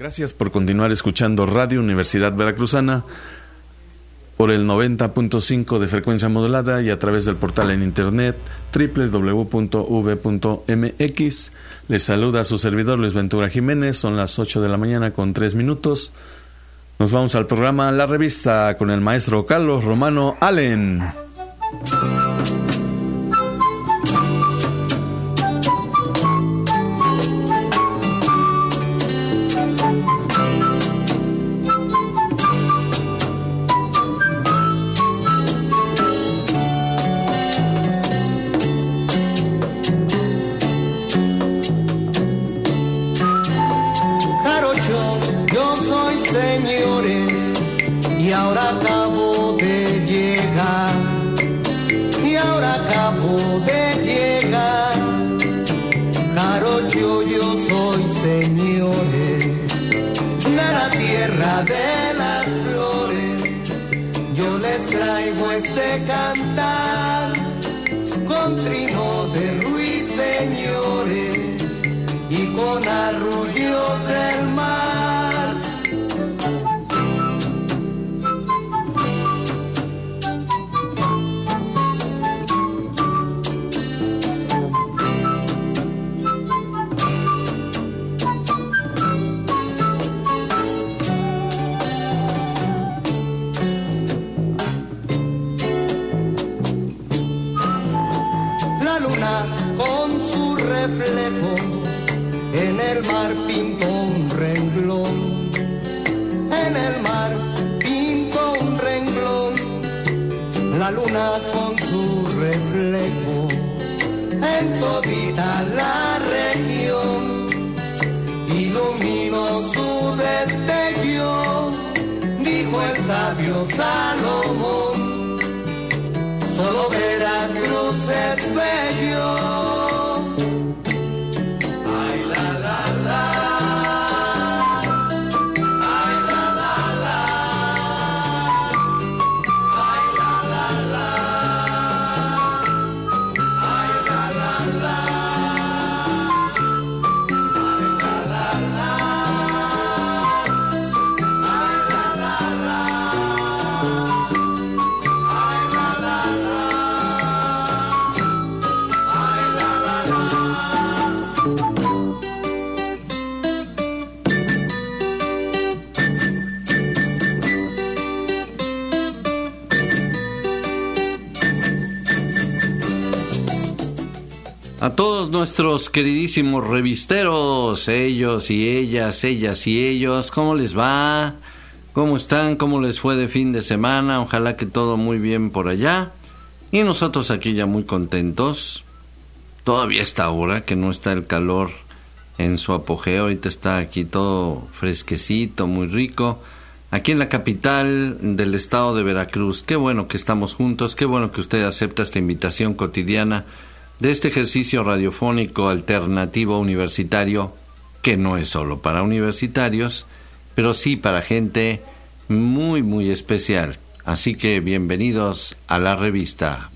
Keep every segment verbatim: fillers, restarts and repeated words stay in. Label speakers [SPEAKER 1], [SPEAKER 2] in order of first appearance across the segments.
[SPEAKER 1] Gracias por continuar escuchando Radio Universidad Veracruzana por el noventa punto cinco de frecuencia modulada y a través del portal en internet doble u doble u doble u punto u v punto m x. Les saluda a su servidor Luis Ventura Jiménez. Son las ocho de la mañana con tres minutos. Nos vamos al programa La Revista con el maestro Carlos Romano Allen.
[SPEAKER 2] De las flores, yo les traigo este cantar con trino de ruiseñores y con arrullos del mar. Reflejo en el mar pintó un renglón, en el mar pintó un renglón, la luna con su reflejo en todita la región, iluminó su destello, dijo el sabio Salomón, solo Veracruz es bello.
[SPEAKER 3] A todos nuestros queridísimos revisteros, ellos y ellas, ellas y ellos, ¿cómo les va? ¿Cómo están? ¿Cómo les fue de fin de semana? Ojalá que todo muy bien por allá. Y nosotros aquí ya muy contentos. Todavía está ahora que no está el calor en su apogeo. Ahorita está aquí todo fresquecito, muy rico. Aquí en la capital del estado de Veracruz. Qué bueno que estamos juntos. Qué bueno que usted acepta esta invitación cotidiana de este ejercicio radiofónico alternativo universitario, que no es solo para universitarios, pero sí para gente muy, muy especial. Así que bienvenidos a la revista.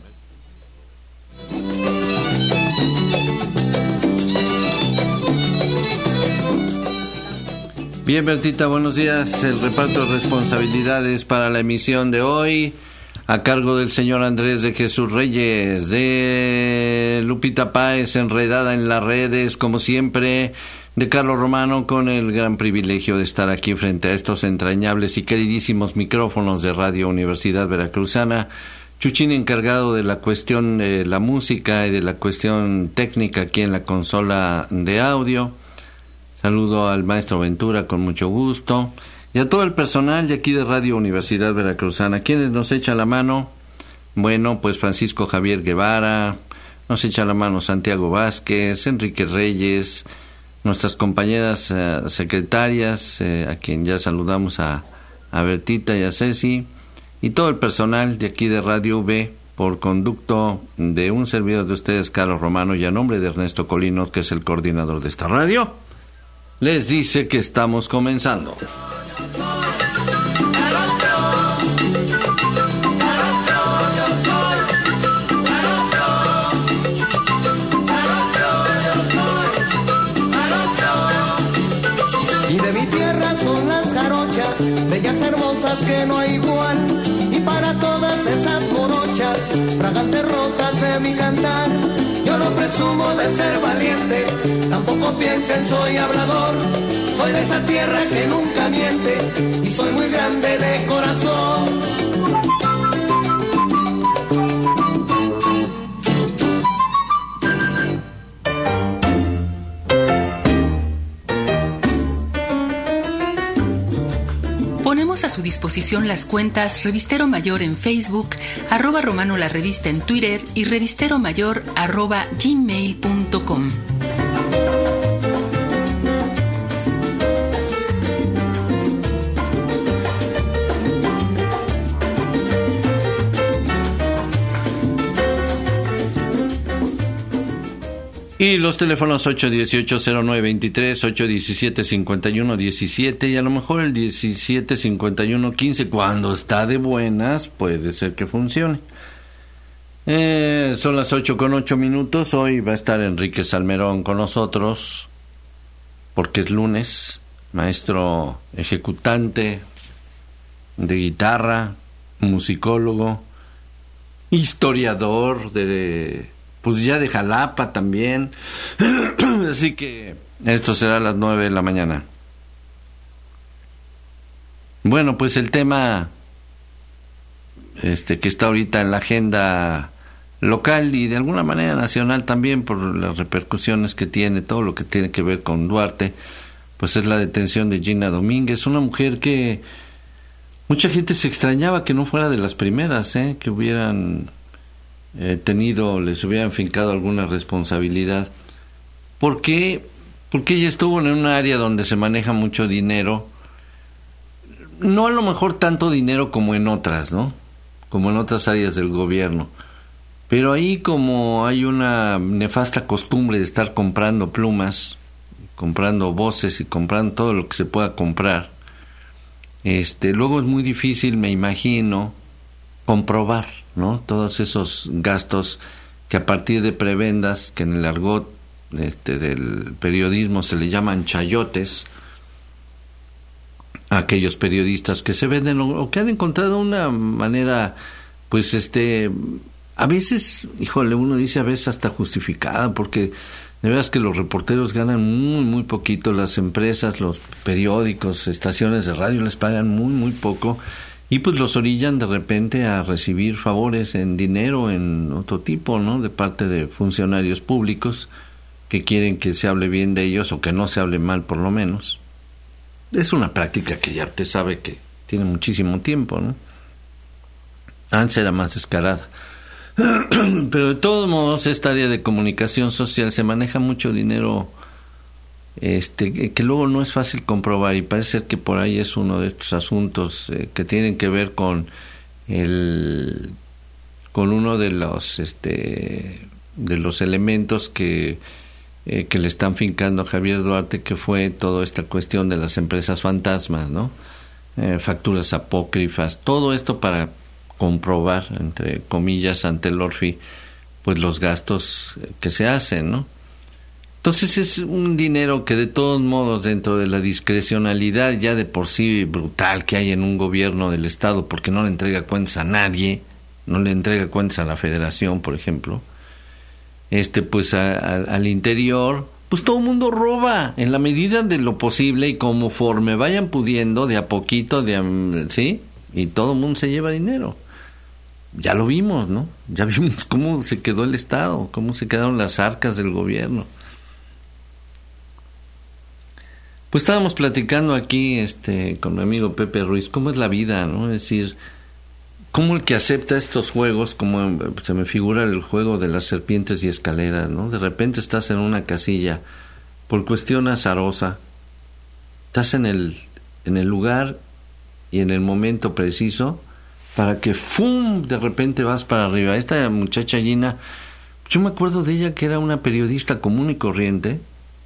[SPEAKER 3] Bien, Bertita, buenos días. El reparto de responsabilidades para la emisión de hoy, a cargo del señor Andrés de Jesús Reyes, de Lupita Páez, enredada en las redes, como siempre, de Carlos Romano, con el gran privilegio de estar aquí frente a estos entrañables y queridísimos micrófonos de Radio Universidad Veracruzana. Chuchín, encargado de la cuestión de la música y de la cuestión técnica aquí en la consola de audio. Saludo al maestro Ventura con mucho gusto. Y a todo el personal de aquí de Radio Universidad Veracruzana. ¿Quiénes nos echan la mano? Bueno, pues Francisco Javier Guevara, nos echa la mano Santiago Vázquez, Enrique Reyes, nuestras compañeras eh, secretarias, eh, a quien ya saludamos a, a Bertita y a Ceci, y todo el personal de aquí de Radio V, por conducto de un servidor de ustedes, Carlos Romano, y a nombre de Ernesto Colinos, que es el coordinador de esta radio, les dice que estamos comenzando.
[SPEAKER 2] Y de mi tierra rosas que no hay igual, y para todas esas morochas, fragantes rosas de mi cantar, yo no presumo de ser valiente, tampoco piensen soy hablador, soy de esa tierra que nunca miente, y soy muy grande de corazón.
[SPEAKER 4] Ponemos a su disposición las cuentas Revistero Mayor en Facebook, arroba Romano la Revista en Twitter y Revistero Mayor arroba gmail punto com.
[SPEAKER 3] Y los teléfonos ocho dieciocho cero nueve veintitrés, ocho diecisiete cincuenta y uno diecisiete y a lo mejor el diecisiete cincuenta y uno quince, cuando está de buenas, puede ser que funcione. Eh, son las ocho con ocho minutos, hoy va a estar Enrique Salmerón con nosotros, porque es lunes, maestro ejecutante de guitarra, musicólogo, historiador de... pues ya de Jalapa también. Así que esto será a las nueve de la mañana. Bueno, pues el tema este que está ahorita en la agenda local y de alguna manera nacional también por las repercusiones que tiene, todo lo que tiene que ver con Duarte, pues es la detención de Gina Domínguez, una mujer que mucha gente se extrañaba que no fuera de las primeras, ¿eh? que hubieran... Eh, tenido, les hubieran fincado alguna responsabilidad. ¿Por qué? Porque ella estuvo en un área donde se maneja mucho dinero, no a lo mejor tanto dinero como en otras, ¿no? Como en otras áreas del gobierno. Pero ahí como hay una nefasta costumbre de estar comprando plumas, comprando voces y comprando todo lo que se pueda comprar, este, luego es muy difícil, me imagino, comprobar, ¿no? Todos esos gastos que a partir de prebendas, que en el argot este, del periodismo se le llaman chayotes, a aquellos periodistas que se venden o, o que han encontrado una manera, pues este, a veces, híjole, uno dice a veces hasta justificada, porque de veras que los reporteros ganan muy, muy poquito, las empresas, los periódicos, estaciones de radio les pagan muy, muy poco, y pues los orillan de repente a recibir favores en dinero, en otro tipo, ¿no? De parte de funcionarios públicos que quieren que se hable bien de ellos o que no se hable mal por lo menos. Es una práctica que ya te sabe que tiene muchísimo tiempo, ¿no? Antes era más descarada. Pero de todos modos, esta área de comunicación social se maneja mucho dinero este que, que luego no es fácil comprobar, y parece ser que por ahí es uno de estos asuntos eh, que tienen que ver con el con uno de los este de los elementos que eh, que le están fincando a Javier Duarte, que fue toda esta cuestión de las empresas fantasmas, ¿no? Eh, facturas apócrifas, todo esto para comprobar, entre comillas, ante el Orfi, pues los gastos que se hacen, ¿no? Entonces es un dinero que de todos modos, dentro de la discrecionalidad ya de por sí brutal que hay en un gobierno del Estado, porque no le entrega cuentas a nadie, no le entrega cuentas a la Federación, por ejemplo, este pues a, a, al interior, pues todo el mundo roba en la medida de lo posible y conforme vayan pudiendo, de a poquito, de ¿sí? Y todo el mundo se lleva dinero. Ya lo vimos, ¿no? Ya vimos cómo se quedó el Estado, cómo se quedaron las arcas del gobierno. Pues estábamos platicando aquí este con mi amigo Pepe Ruiz, cómo es la vida, ¿no? Es decir, cómo el que acepta estos juegos, como se me figura el juego de las serpientes y escaleras, ¿no? De repente estás en una casilla por cuestión azarosa, estás en el en el lugar y en el momento preciso para que ¡fum! De repente vas para arriba. Esta muchacha Gina, yo me acuerdo de ella que era una periodista común y corriente.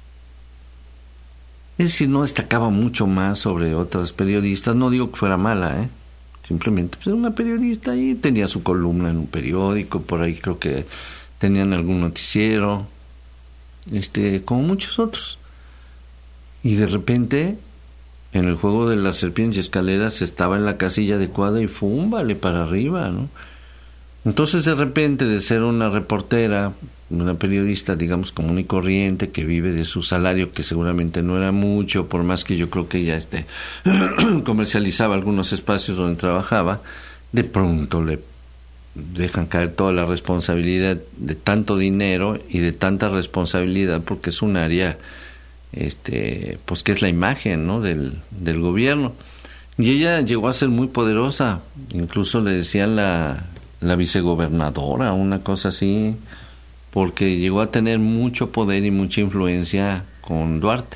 [SPEAKER 3] Es decir, no destacaba mucho más sobre otras periodistas, no digo que fuera mala, ¿eh? Simplemente pues, era una periodista y tenía su columna en un periódico, por ahí creo que tenían algún noticiero, este, como muchos otros. Y de repente en el juego de las serpientes y escaleras estaba en la casilla adecuada y ¡fum! Vale para arriba, ¿no? Entonces, de repente, de ser una reportera, una periodista, digamos, común y corriente, que vive de su salario, que seguramente no era mucho, por más que yo creo que ella este, comercializaba algunos espacios donde trabajaba, de pronto le dejan caer toda la responsabilidad de tanto dinero y de tanta responsabilidad, porque es un área, este, pues que es la imagen, ¿no?, del, del gobierno. Y ella llegó a ser muy poderosa, incluso le decían la... la vicegobernadora, una cosa así, porque llegó a tener mucho poder y mucha influencia con Duarte.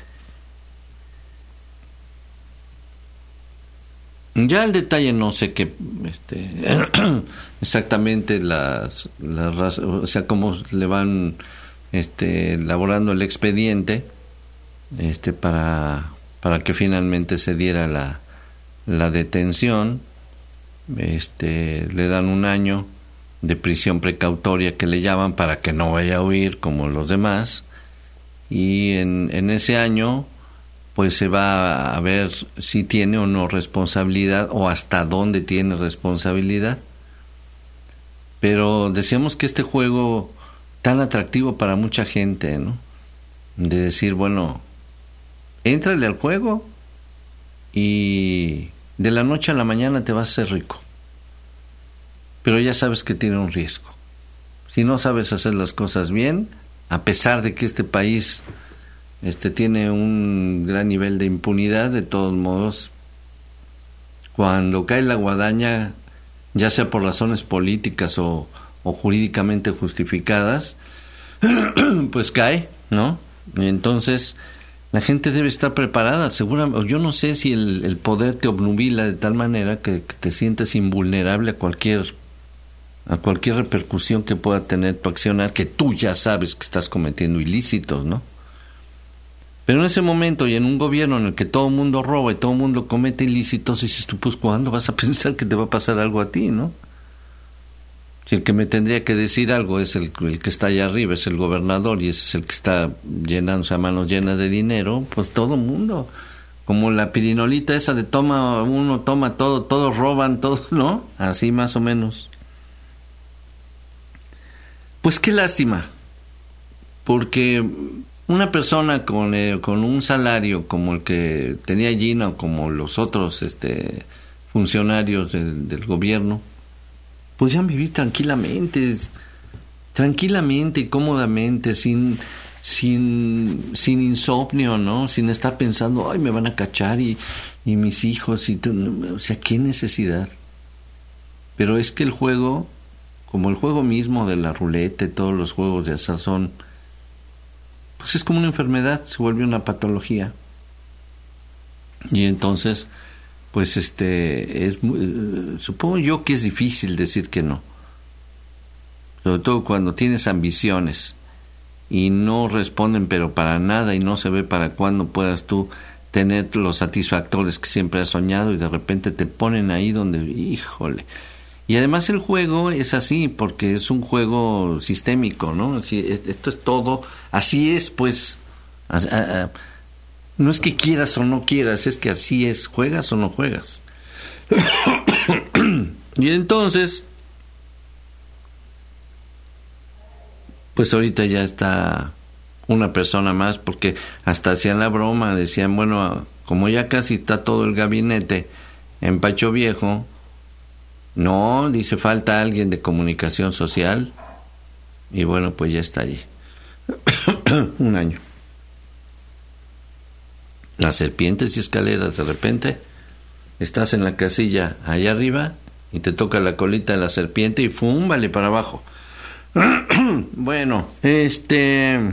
[SPEAKER 3] Ya el detalle no sé qué, este, exactamente las, las, o sea, cómo le van, este, elaborando el expediente, este, para, para que finalmente se diera la, la detención. Este, le dan un año de prisión precautoria que le llaman para que no vaya a huir como los demás, y en, en ese año pues se va a ver si tiene o no responsabilidad o hasta dónde tiene responsabilidad. Pero decíamos que este juego tan atractivo para mucha gente, ¿no?, de decir, bueno, éntrale al juego y de la noche a la mañana te vas a hacer rico, pero ya sabes que tiene un riesgo. Si no sabes hacer las cosas bien, a pesar de que este país este tiene un gran nivel de impunidad, de todos modos, cuando cae la guadaña, ya sea por razones políticas o, o jurídicamente justificadas, pues cae, ¿no? Y entonces la gente debe estar preparada. Seguramente, yo no sé si el, el poder te obnubila de tal manera que, que te sientes invulnerable a cualquier a cualquier repercusión que pueda tener tu accionar, que tú ya sabes que estás cometiendo ilícitos, ¿no? Pero en ese momento y en un gobierno en el que todo el mundo roba y todo el mundo comete ilícitos, dices tú, pues ¿cuándo vas a pensar que te va a pasar algo a ti, no? Si el que me tendría que decir algo es el, el que está allá arriba, es el gobernador, y ese es el que está llenándose a manos llenas de dinero, pues todo el mundo, como la pirinolita esa de toma uno, toma todo, todos roban, todo, ¿no? Así más o menos. Pues qué lástima, porque una persona con, eh, con un salario como el que tenía Gina o como los otros este, funcionarios del, del gobierno, podían vivir tranquilamente, tranquilamente y cómodamente, sin, sin, sin insomnio, ¿no? Sin estar pensando, ay, me van a cachar y, y mis hijos, y o sea, qué necesidad. Pero es que el juego, como el juego mismo de la ruleta y todos los juegos de azar son, pues es como una enfermedad, se vuelve una patología. Y entonces, pues este, es eh, supongo yo que es difícil decir que no. Sobre todo cuando tienes ambiciones y no responden pero para nada, y no se ve para cuándo puedas tú tener los satisfactores que siempre has soñado, y de repente te ponen ahí donde, híjole. Y además el juego es así, porque es un juego sistémico, ¿no? Así, esto es todo, así es, pues, a, a, a, no es que quieras o no quieras, es que así es, juegas o no juegas. Y entonces, pues ahorita ya está una persona más, porque hasta hacían la broma, decían, bueno, como ya casi está todo el gabinete en Pacho Viejo, no, dice, falta alguien de comunicación social, y bueno, pues ya está allí. Un año. Las serpientes y escaleras, de repente estás en la casilla allá arriba y te toca la colita de la serpiente y ¡fum! Vale para abajo. Bueno, este,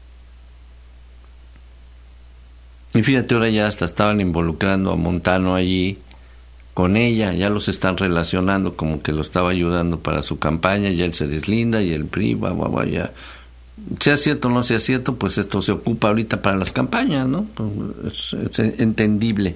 [SPEAKER 3] y fíjate, ahora ya hasta estaban involucrando a Montano allí con ella, ya los están relacionando como que lo estaba ayudando para su campaña, ya él se deslinda y el P R I, va, va, va, ya. Sea cierto o no sea cierto, pues esto se ocupa ahorita para las campañas, ¿no? Es, es entendible.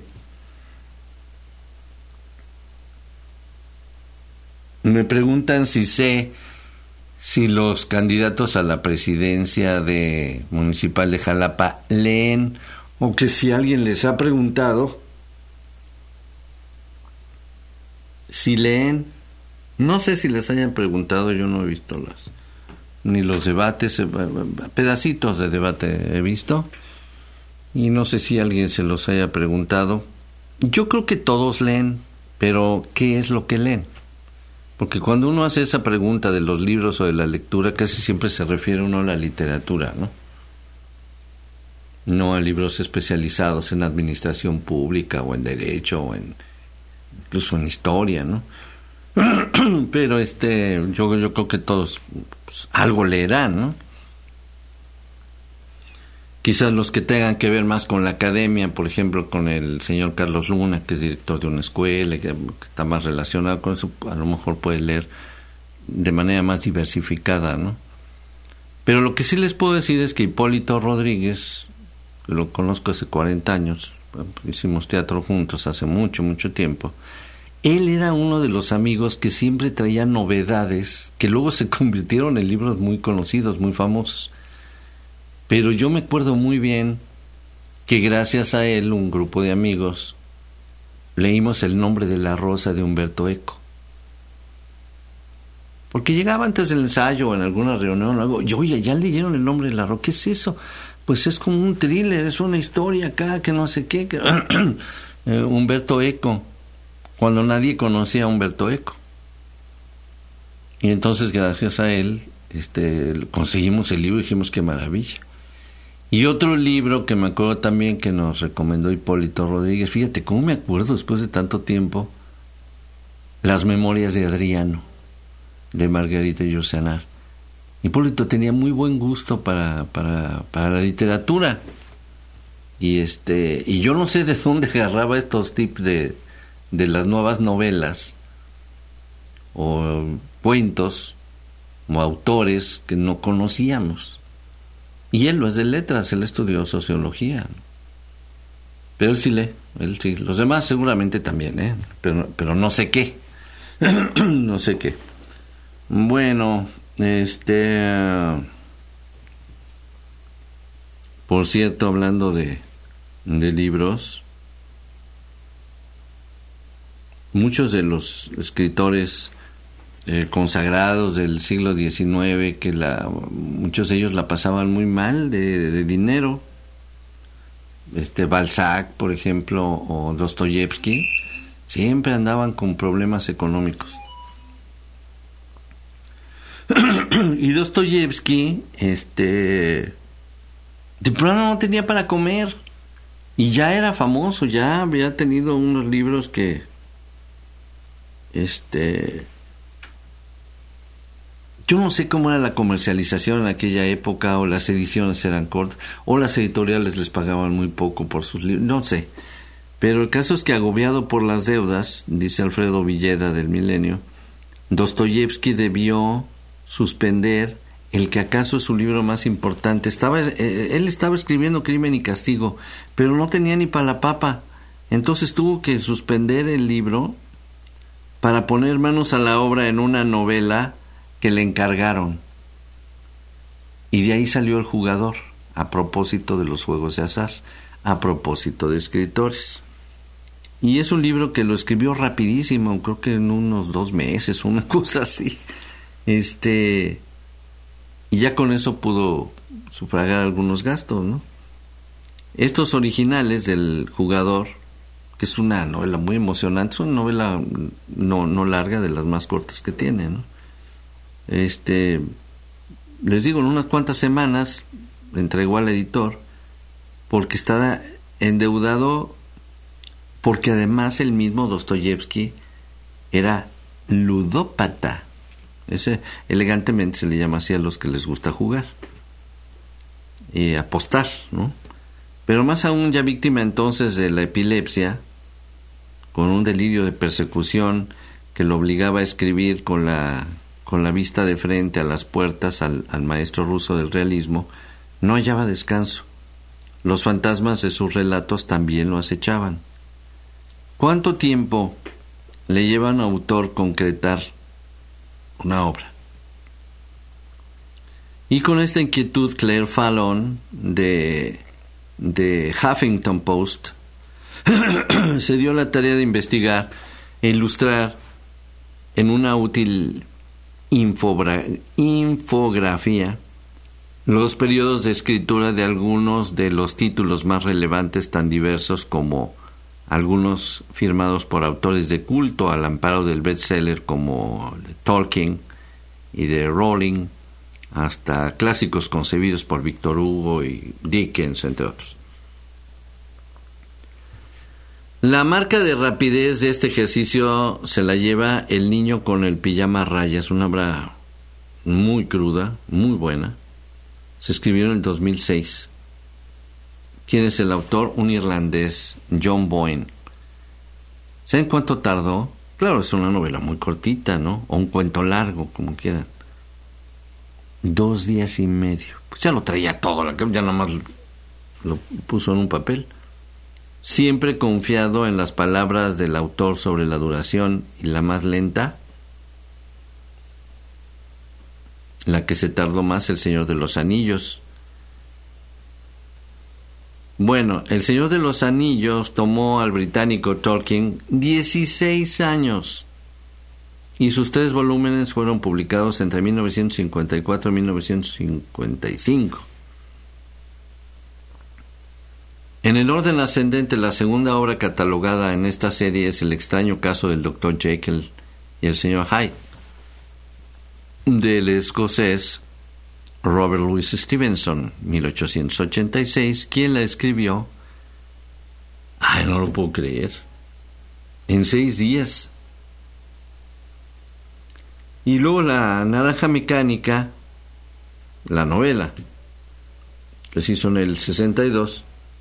[SPEAKER 3] Me preguntan si sé si los candidatos a la presidencia de municipal de Jalapa leen, o que si alguien les ha preguntado si leen, no sé si les hayan preguntado, yo no he visto las, ni los debates, pedacitos de debate he visto, y no sé si alguien se los haya preguntado. Yo creo que todos leen, pero ¿qué es lo que leen? Porque cuando uno hace esa pregunta de los libros o de la lectura, casi siempre se refiere uno a la literatura, ¿no? No a libros especializados en administración pública o en derecho o en incluso en historia, ¿no? Pero este yo yo creo que todos pues, algo leerán, ¿no? Quizás los que tengan que ver más con la academia, por ejemplo, con el señor Carlos Luna, que es director de una escuela, que está más relacionado con eso, a lo mejor puede leer de manera más diversificada, ¿no? Pero lo que sí les puedo decir es que Hipólito Rodríguez, lo conozco hace cuarenta años, hicimos teatro juntos hace mucho, mucho tiempo. Él era uno de los amigos que siempre traía novedades que luego se convirtieron en libros muy conocidos, muy famosos. Pero yo me acuerdo muy bien que gracias a él, un grupo de amigos, leímos El nombre de la rosa de Humberto Eco. Porque llegaba antes del ensayo o en alguna reunión o algo, yo, oye, ¿ya leyeron El nombre de la rosa? ¿Qué es eso? Pues es como un thriller, es una historia acá, que no sé qué. Que... eh, Humberto Eco, cuando nadie conocía a Humberto Eco. Y entonces, gracias a él, este, conseguimos el libro y dijimos, qué maravilla. Y otro libro que me acuerdo también que nos recomendó Hipólito Rodríguez, fíjate cómo me acuerdo después de tanto tiempo, Las memorias de Adriano, de Margarita Yourcenar. Hipólito tenía muy buen gusto para, para, para la literatura. Y este y yo no sé de dónde agarraba estos tips de, de las nuevas novelas o cuentos o autores que no conocíamos. Y él no es de letras, él estudió sociología, ¿no? Pero él sí lee, él sí. Los demás seguramente también, ¿eh? Pero, pero no sé qué. No sé qué. Bueno, este... por cierto, hablando de, de libros, muchos de los escritores Eh, consagrados del siglo diecinueve, que la, muchos de ellos la pasaban muy mal de, de, de dinero, este Balzac, por ejemplo, o Dostoyevsky, siempre andaban con problemas económicos. Y Dostoyevsky, este, de pronto no tenía para comer, y ya era famoso, ya había tenido unos libros que, este... Yo no sé cómo era la comercialización en aquella época, o las ediciones eran cortas, o las editoriales les pagaban muy poco por sus libros, no sé. Pero el caso es que, agobiado por las deudas, dice Alfredo Villeda del Milenio, Dostoyevsky debió suspender el que acaso es su libro más importante. Estaba, eh, él estaba escribiendo Crimen y Castigo, pero no tenía ni para la papa. Entonces tuvo que suspender el libro para poner manos a la obra en una novela que le encargaron. Y de ahí salió El Jugador, a propósito de los juegos de azar, a propósito de escritores. Y es un libro que lo escribió rapidísimo, creo que en unos dos meses, una cosa así. Este, y ya con eso pudo sufragar algunos gastos, ¿no? Estos originales del Jugador, que es una novela muy emocionante, es una novela no, no larga, de las más cortas que tiene, ¿no? Este, les digo, en unas cuantas semanas le entregó al editor, porque estaba endeudado, porque además el mismo Dostoyevsky era ludópata. Ese elegantemente se le llama así a los que les gusta jugar y apostar, ¿no? Pero más aún, ya víctima entonces de la epilepsia, con un delirio de persecución que lo obligaba a escribir con la con la vista de frente a las puertas al, al maestro ruso del realismo, no hallaba descanso. Los fantasmas de sus relatos también lo acechaban. ¿Cuánto tiempo le lleva a un autor concretar una obra? Y con esta inquietud, Claire Fallon de, de Huffington Post se dio la tarea de investigar e ilustrar en una útil infobra- infografía los periodos de escritura de algunos de los títulos más relevantes, tan diversos como algunos firmados por autores de culto al amparo del bestseller como Tolkien y de Rowling, hasta clásicos concebidos por Victor Hugo y Dickens, entre otros. La marca de rapidez de este ejercicio se la lleva El niño con el pijama a rayas, una obra muy cruda, muy buena. Se escribió en el dos mil seis. ¿Quién es el autor? Un irlandés, John Boyne. ¿Saben cuánto tardó? Claro, es una novela muy cortita, ¿no? O un cuento largo, como quieran. Dos días y medio. Pues ya lo traía todo, ya nada más lo puso en un papel. Siempre confiado en las palabras del autor sobre la duración, y la más lenta, la que se tardó más, El Señor de los Anillos. Bueno, El Señor de los Anillos tomó al británico Tolkien dieciséis años, y sus tres volúmenes fueron publicados entre mil novecientos cincuenta y cuatro y mil novecientos cincuenta y cinco. En el orden ascendente, la segunda obra catalogada en esta serie es El extraño caso del doctor Jekyll y el señor Hyde, del escocés Robert Louis Stevenson, mil ochocientos ochenta y seis, quien la escribió, ay, no lo puedo creer, en seis días. Y luego La Naranja Mecánica, la novela, que se hizo en el sesenta y dos,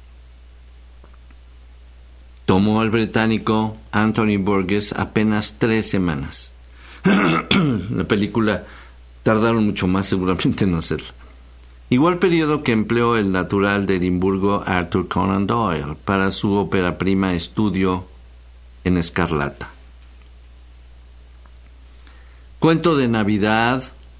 [SPEAKER 3] tomó al británico Anthony Burgess apenas tres semanas. La película tardaron mucho más seguramente en hacerla. Igual periodo que empleó el natural de Edimburgo Arthur Conan Doyle para su ópera prima Estudio en Escarlata. Cuento de Navidad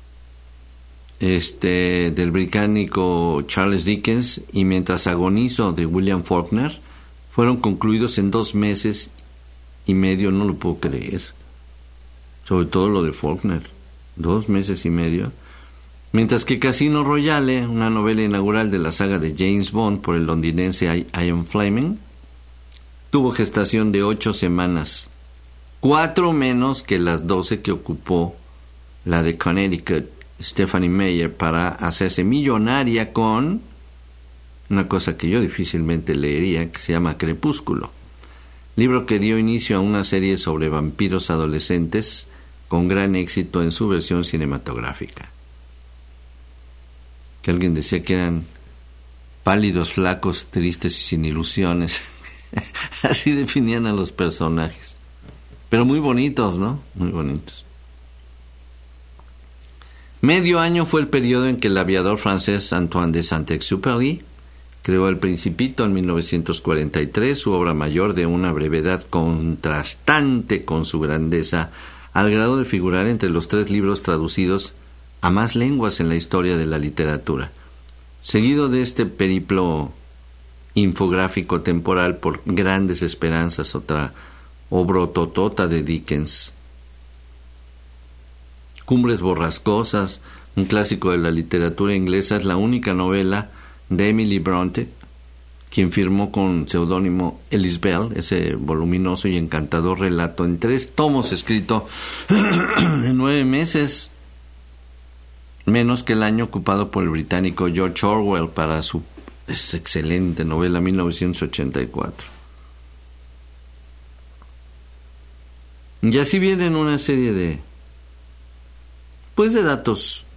[SPEAKER 3] este del británico Charles Dickens y Mientras agonizo de William Faulkner fueron concluidos en dos meses y medio, no lo puedo creer. Sobre todo lo de Faulkner, dos meses y medio. Mientras que Casino Royale, una novela inaugural de la saga de James Bond por el londinense Ian Fleming, tuvo gestación de ocho semanas, cuatro menos que las doce que ocupó la de Connecticut, Stephanie Meyer, para hacerse millonaria con una cosa que yo difícilmente leería, que se llama Crepúsculo, libro que dio inicio a una serie sobre vampiros adolescentes con gran éxito en su versión cinematográfica. Que alguien decía que eran pálidos, flacos, tristes y sin ilusiones. Así definían a los personajes. Pero muy bonitos, ¿no? Muy bonitos. Medio año fue el periodo en que el aviador francés Antoine de Saint-Exupéry creó El Principito en mil novecientos cuarenta y tres, su obra mayor de una brevedad contrastante con su grandeza, al grado de figurar entre los tres libros traducidos a más lenguas en la historia de la literatura. Seguido de este periplo infográfico temporal por Grandes Esperanzas, otra obrototota de Dickens. Cumbres borrascosas, un clásico de la literatura inglesa, es la única novela de Emily Bronte, quien firmó con seudónimo Ellis Bell ese voluminoso y encantador relato en tres tomos, escrito en nueve meses, menos que el año ocupado por el británico George Orwell para su es excelente novela mil novecientos ochenta y cuatro. Y así vienen una serie de pues de datos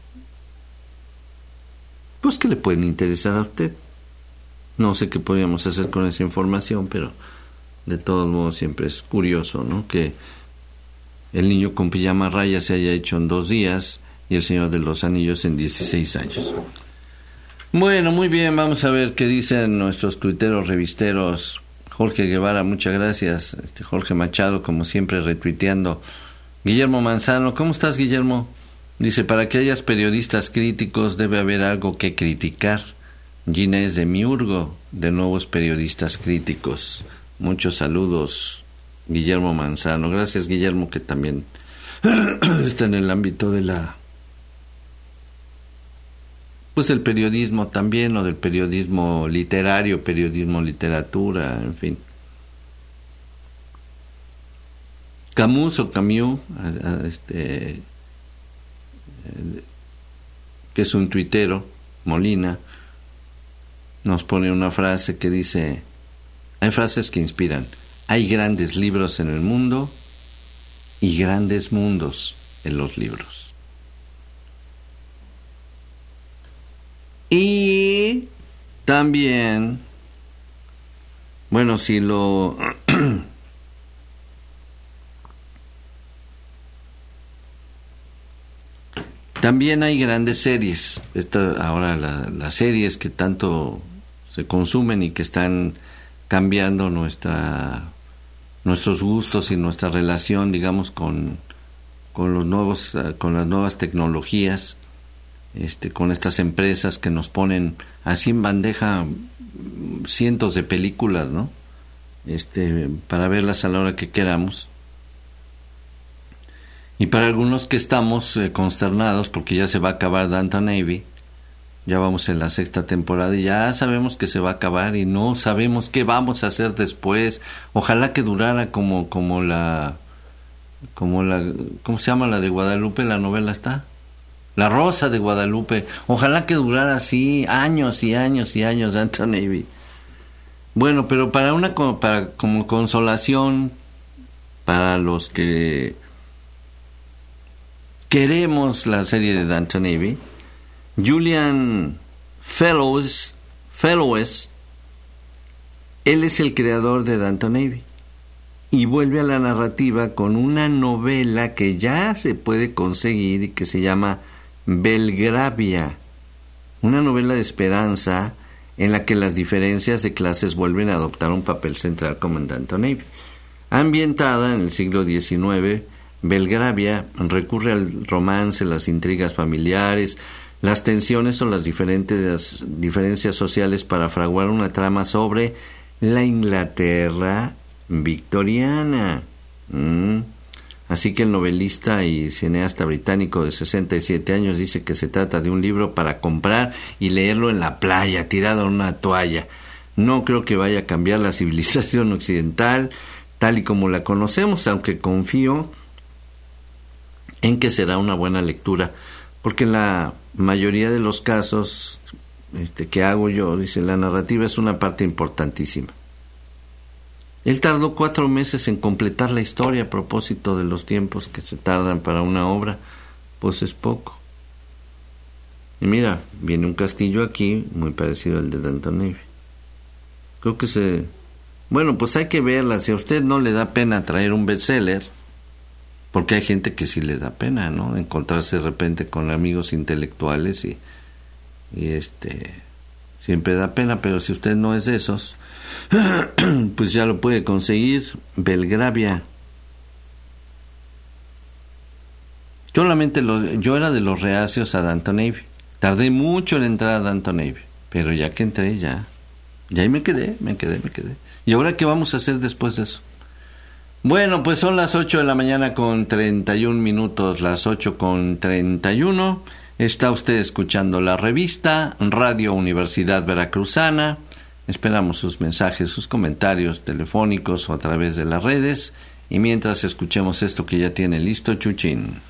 [SPEAKER 3] pues que le pueden interesar a usted. No sé qué podríamos hacer con esa información, pero de todos modos siempre es curioso, ¿no? Que El niño con pijama a rayas se haya hecho en dos días y El Señor de los Anillos en dieciséis años. Bueno, muy bien, vamos a ver qué dicen nuestros tuiteros revisteros. Jorge Guevara, muchas gracias. Este Jorge Machado, como siempre, retuiteando. Guillermo Manzano, ¿cómo estás, Guillermo? Dice, para que hayas periodistas críticos debe haber algo que criticar. Ginés de Miurgo, de nuevos periodistas críticos. Muchos saludos, Guillermo Manzano. Gracias, Guillermo, que también está en el ámbito de la, pues el periodismo también, o del periodismo literario, periodismo literatura, en fin. Camus o Camus, este, que es un tuitero, Molina, nos pone una frase que dice, hay frases que inspiran, hay grandes libros en el mundo y grandes mundos en los libros. Y también, bueno, si lo también hay grandes series. Esta, ahora la, las series que tanto se consumen y que están cambiando nuestra nuestros gustos y nuestra relación, digamos, con con los nuevos con las nuevas tecnologías, este con estas empresas que nos ponen así en bandeja cientos de películas, ¿no? Este para verlas a la hora que queramos. Y para algunos que estamos eh, consternados porque ya se va a acabar Downton Abbey, ya vamos en la sexta temporada y ya sabemos que se va a acabar y no sabemos qué vamos a hacer después. Ojalá que durara como como la como la ¿cómo se llama la de Guadalupe? La novela está La Rosa de Guadalupe. Ojalá que durara así años y años y años Downton Abbey. Bueno, pero para una para como consolación para los que queremos la serie de Downton Abbey, Julian Fellowes, Fellowes, él es el creador de Downton Abbey y vuelve a la narrativa con una novela que ya se puede conseguir y que se llama Belgravia, una novela de esperanza en la que las diferencias de clases vuelven a adoptar un papel central como en Downton Abbey. Ambientada en el siglo diecinueve, Belgravia recurre al romance, las intrigas familiares, las tensiones o las diferentes diferencias sociales para fraguar una trama sobre la Inglaterra victoriana. Mm. Así que el novelista y cineasta británico de sesenta y siete años dice que se trata de un libro para comprar y leerlo en la playa, tirado en una toalla. No creo que vaya a cambiar la civilización occidental tal y como la conocemos, aunque confío en que será una buena lectura, porque en la mayoría de los casos este, que hago yo, dice, la narrativa es una parte importantísima. Él tardó cuatro meses en completar la historia a propósito de los tiempos que se tardan para una obra, pues es poco. Y mira, viene un castillo aquí, muy parecido al de Downton Abbey. Creo que se... Bueno, pues hay que verla, si a usted no le da pena traer un bestseller, porque hay gente que sí le da pena, ¿no? Encontrarse de repente con amigos intelectuales y, y este siempre da pena, pero si usted no es de esos, pues ya lo puede conseguir. Belgravia. Yo solamente lo, yo era de los reacios a Downton Abbey. Tardé mucho en entrar a Downton Abbey, pero ya que entré ya, ya ahí me quedé, me quedé, me quedé. ¿Y ahora qué vamos a hacer después de eso? Bueno, pues son las ocho de la mañana con treinta y un minutos, las ocho con treinta y uno. Está usted escuchando la revista Radio Universidad Veracruzana. Esperamos sus mensajes, sus comentarios telefónicos o a través de las redes. Y mientras escuchemos esto que ya tiene listo Chuchín.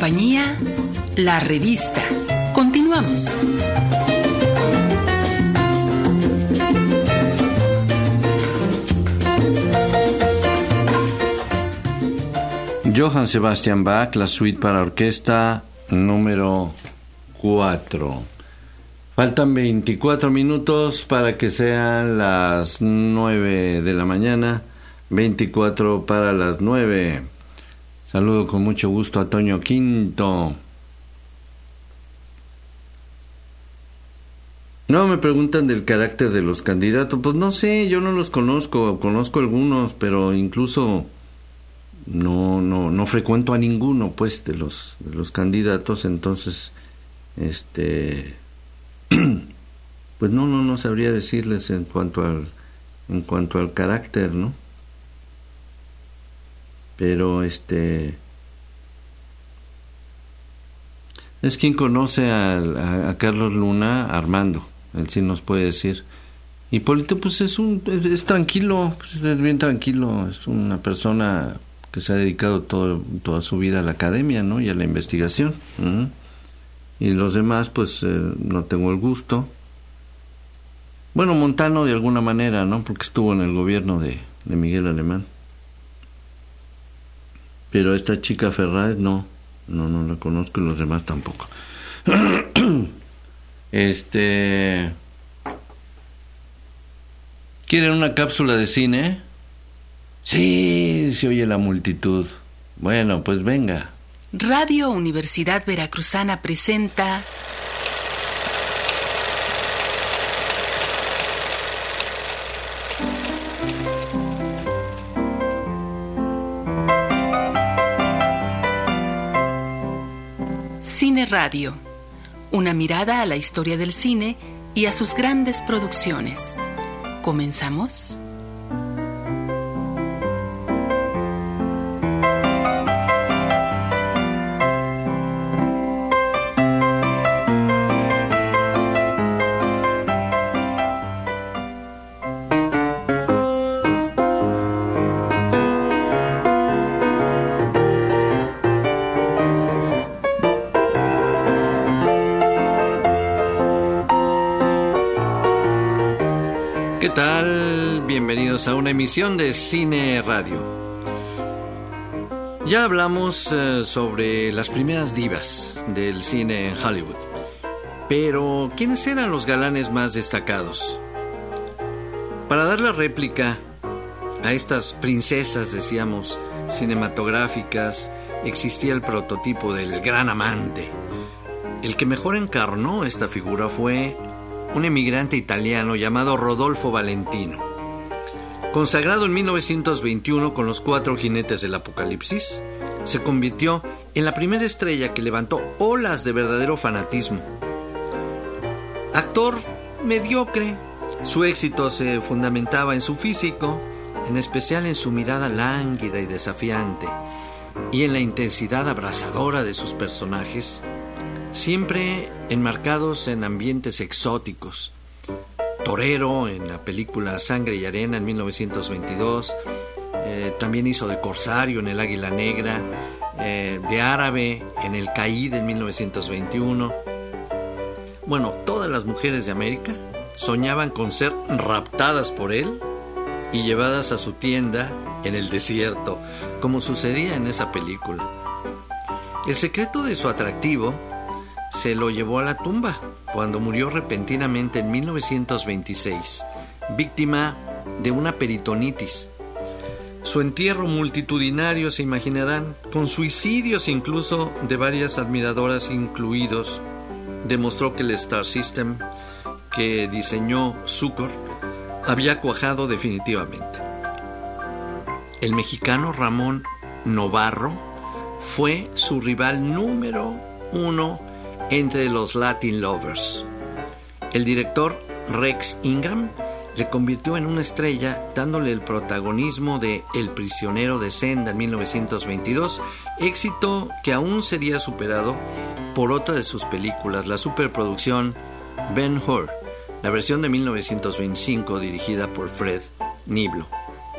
[SPEAKER 4] compañía La Revista. Continuamos.
[SPEAKER 3] Johann Sebastian Bach, la suite para orquesta número cuatro. Faltan veinticuatro minutos para que sean las nueve de la mañana, veinticuatro para las nueve. Saludo con mucho gusto a Toño Quinto. No, me preguntan del carácter de los candidatos. Pues no sé, yo no los conozco, conozco algunos, pero incluso no no no frecuento a ninguno, pues, de los de los candidatos. Entonces, este pues no no no sabría decirles en cuanto al en cuanto al carácter, ¿no? Pero este es quien conoce a, a, a Carlos Luna, Armando, él sí nos puede decir. Hipólito, pues es un es, es tranquilo, pues es bien tranquilo, es una persona que se ha dedicado todo, toda su vida a la academia, ¿no? Y a la investigación. Uh-huh. Y los demás, pues, eh, no tengo el gusto. Bueno, Montano de alguna manera, ¿no? Porque estuvo en el gobierno de, de Miguel Alemán. Pero esta chica Ferraz, no. No, no la conozco y los demás tampoco. este... ¿Quieren una cápsula de cine? Sí, se oye la multitud. Bueno, pues venga.
[SPEAKER 4] Radio Universidad Veracruzana presenta Cine Radio, una mirada a la historia del cine y a sus grandes producciones. ¿Comenzamos?
[SPEAKER 3] A una emisión de Cine Radio. Ya hablamos eh, sobre las primeras divas del cine en Hollywood, pero ¿quiénes eran los galanes más destacados? Para dar la réplica a estas princesas, decíamos, cinematográficas, existía el prototipo del gran amante. El que mejor encarnó esta figura fue un emigrante italiano llamado Rodolfo Valentino. Consagrado en mil novecientos veintiuno con Los Cuatro Jinetes del Apocalipsis, se convirtió en la primera estrella que levantó olas de verdadero fanatismo. Actor mediocre, su éxito se fundamentaba en su físico, en especial en su mirada lánguida y desafiante, y en la intensidad abrasadora de sus personajes, siempre enmarcados en ambientes exóticos. Torero en la película Sangre y Arena en mil novecientos veintidós, eh, también hizo de corsario en El Águila Negra, eh, de árabe en El Caíd en mil novecientos veintiuno. Bueno, todas las mujeres de América soñaban con ser raptadas por él y llevadas a su tienda en el desierto, como sucedía en esa película. El secreto de su atractivo se lo llevó a la tumba cuando murió repentinamente en mil novecientos veintiséis, víctima de una peritonitis. Su entierro multitudinario, se imaginarán, con suicidios incluso de varias admiradoras incluidos, demostró que el Star System que diseñó Zukor había cuajado definitivamente. El mexicano Ramón Novarro fue su rival número uno entre los Latin Lovers. El director Rex Ingram le convirtió en una estrella, dándole el protagonismo de El prisionero de Zenda en mil novecientos veintidós, éxito que aún sería superado por otra de sus películas, la superproducción Ben-Hur, la versión de mil novecientos veinticinco dirigida por Fred Niblo.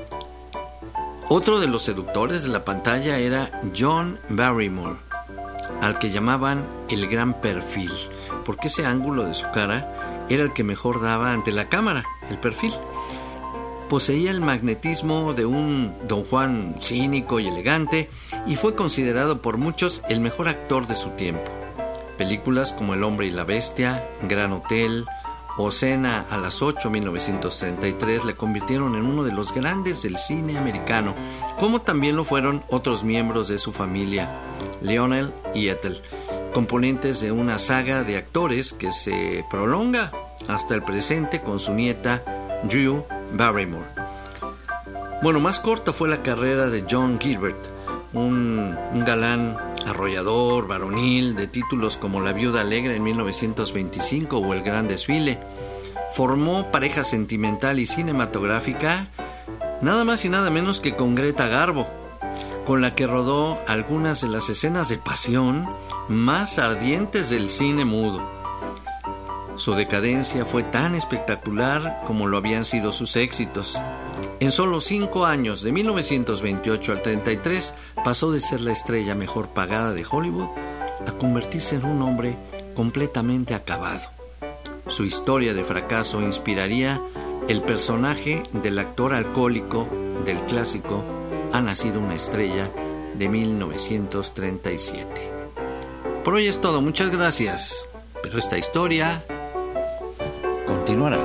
[SPEAKER 3] Otro de los seductores de la pantalla era John Barrymore. al que llamaban el gran perfil, porque ese ángulo de su cara era el que mejor daba ante la cámara, el perfil. Poseía el magnetismo de un Don Juan cínico y elegante y fue considerado por muchos el mejor actor de su tiempo. Películas como El hombre y la bestia, Gran Hotel o Cena a las ocho, mil novecientos treinta y tres, le convirtieron en uno de los grandes del cine americano, como también lo fueron otros miembros de su familia, Lionel y Ethel, componentes de una saga de actores que se prolonga hasta el presente con su nieta Drew Barrymore. Bueno, más corta fue la carrera de John Gilbert, un, un galán arrollador, varonil, de títulos como La viuda alegre en mil novecientos veinticinco o El gran desfile. Formó pareja sentimental y cinematográfica nada más y nada menos que con Greta Garbo, con la que rodó algunas de las escenas de pasión más ardientes del cine mudo. Su decadencia fue tan espectacular como lo habían sido sus éxitos. En solo cinco años, de mil novecientos veintiocho al treinta y tres, pasó de ser la estrella mejor pagada de Hollywood a convertirse en un hombre completamente acabado. Su historia de fracaso inspiraría el personaje del actor alcohólico del clásico Ha nacido una estrella de mil novecientos treinta y siete. Por hoy es todo, muchas gracias. Pero esta historia continuará.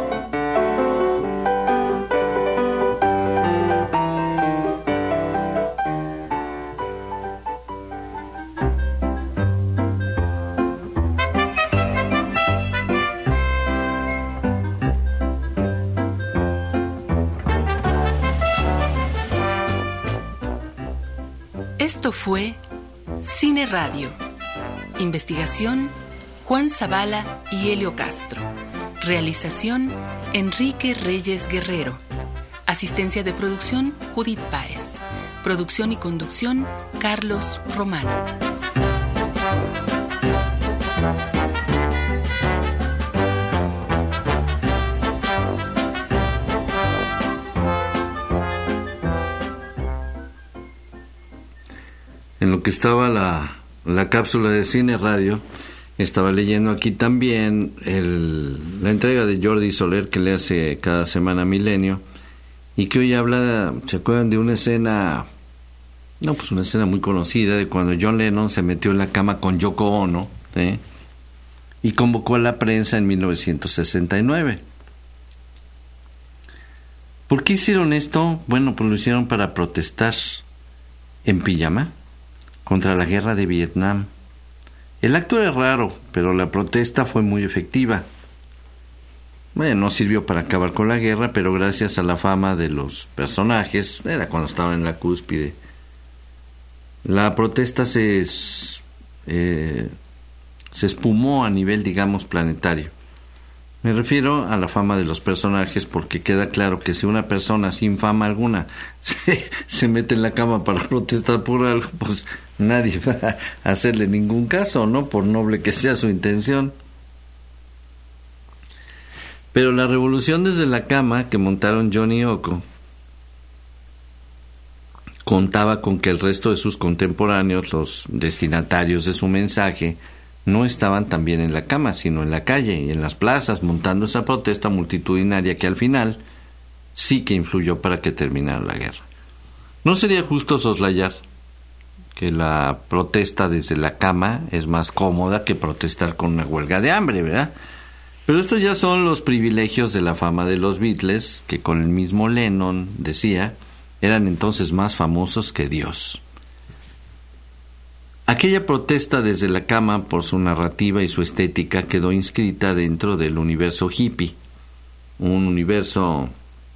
[SPEAKER 4] Esto fue Cine Radio. Investigación, Juan Zavala y Helio Castro. Realización, Enrique Reyes Guerrero. Asistencia de producción, Judith Páez. Producción y conducción, Carlos Romano.
[SPEAKER 3] En lo que estaba la, la cápsula de Cine Radio, estaba leyendo aquí también el, la entrega de Jordi Soler que le hace cada semana Milenio, y que hoy habla, ¿se acuerdan de una escena? No, pues una escena muy conocida de cuando John Lennon se metió en la cama con Yoko Ono, ¿sí? Y convocó a la prensa en mil novecientos sesenta y nueve. ¿Por qué hicieron esto? Bueno, pues lo hicieron para protestar en pijama contra la guerra de Vietnam. El acto era raro, pero la protesta fue muy efectiva. Bueno, no sirvió para acabar con la guerra, pero gracias a la fama de los personajes, era cuando estaban en la cúspide, la protesta se, eh, se espumó a nivel, digamos, planetario. Me refiero a la fama de los personajes porque queda claro que si una persona sin fama alguna se, se mete en la cama para protestar por algo, pues nadie va a hacerle ningún caso, ¿no? Por noble que sea su intención. Pero la revolución desde la cama que montaron John y Yoko contaba con que el resto de sus contemporáneos, los destinatarios de su mensaje, no estaban también en la cama, sino en la calle y en las plazas, montando esa protesta multitudinaria que al final sí que influyó para que terminara la guerra. No sería justo soslayar que la protesta desde la cama es más cómoda que protestar con una huelga de hambre, ¿verdad? Pero estos ya son los privilegios de la fama de los Beatles, que con el mismo Lennon decía, eran entonces más famosos que Dios. Aquella protesta desde la cama, por su narrativa y su estética, quedó inscrita dentro del universo hippie, un universo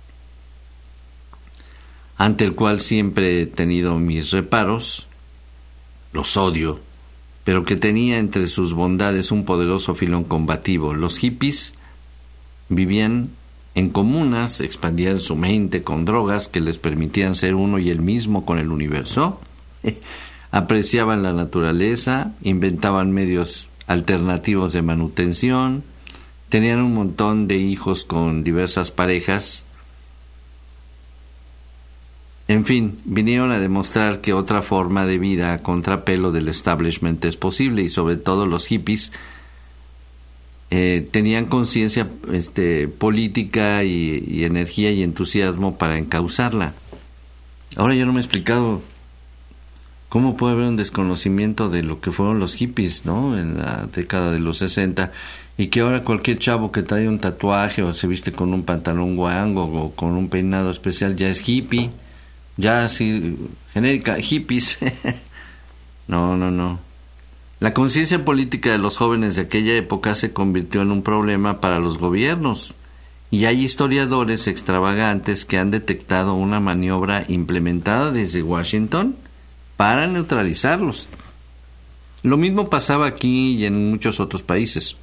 [SPEAKER 3] ante el cual siempre he tenido mis reparos, los odio, pero que tenía entre sus bondades un poderoso filón combativo. Los hippies vivían en comunas, expandían su mente con drogas que les permitían ser uno y el mismo con el universo, apreciaban la naturaleza, inventaban medios alternativos de manutención, tenían un montón de hijos con diversas parejas. En fin, vinieron a demostrar que otra forma de vida a contrapelo del establishment es posible, y sobre todo los hippies eh, tenían conciencia este, política y, y energía y entusiasmo para encauzarla. Ahora yo no me he explicado cómo puede haber un desconocimiento de lo que fueron los hippies, ¿no?, en la década de los sesenta, y que ahora cualquier chavo que trae un tatuaje o se viste con un pantalón guango o con un peinado especial ya es hippie, ya así, genérica, hippies. No, no, no. La conciencia política de los jóvenes de aquella época se convirtió en un problema para los gobiernos, y hay historiadores extravagantes que han detectado una maniobra implementada desde Washington para neutralizarlos. Lo mismo pasaba aquí y en muchos otros países.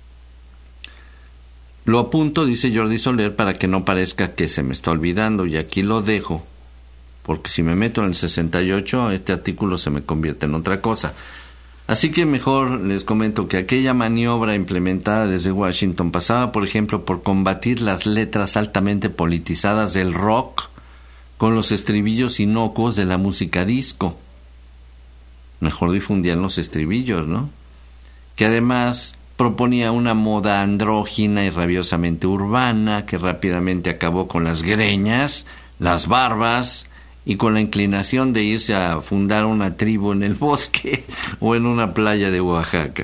[SPEAKER 3] Lo apunto, dice Jordi Soler, para que no parezca que se me está olvidando, y aquí lo dejo, porque si me meto en el sesenta y ocho, este artículo se me convierte en otra cosa. Así que mejor les comento que aquella maniobra implementada desde Washington pasaba, por ejemplo, por combatir las letras altamente politizadas del rock con los estribillos inocuos de la música disco. Mejor difundían los estribillos, ¿no? Que además proponía una moda andrógina y rabiosamente urbana que rápidamente acabó con las greñas, las barbas y con la inclinación de irse a fundar una tribu en el bosque o en una playa de Oaxaca.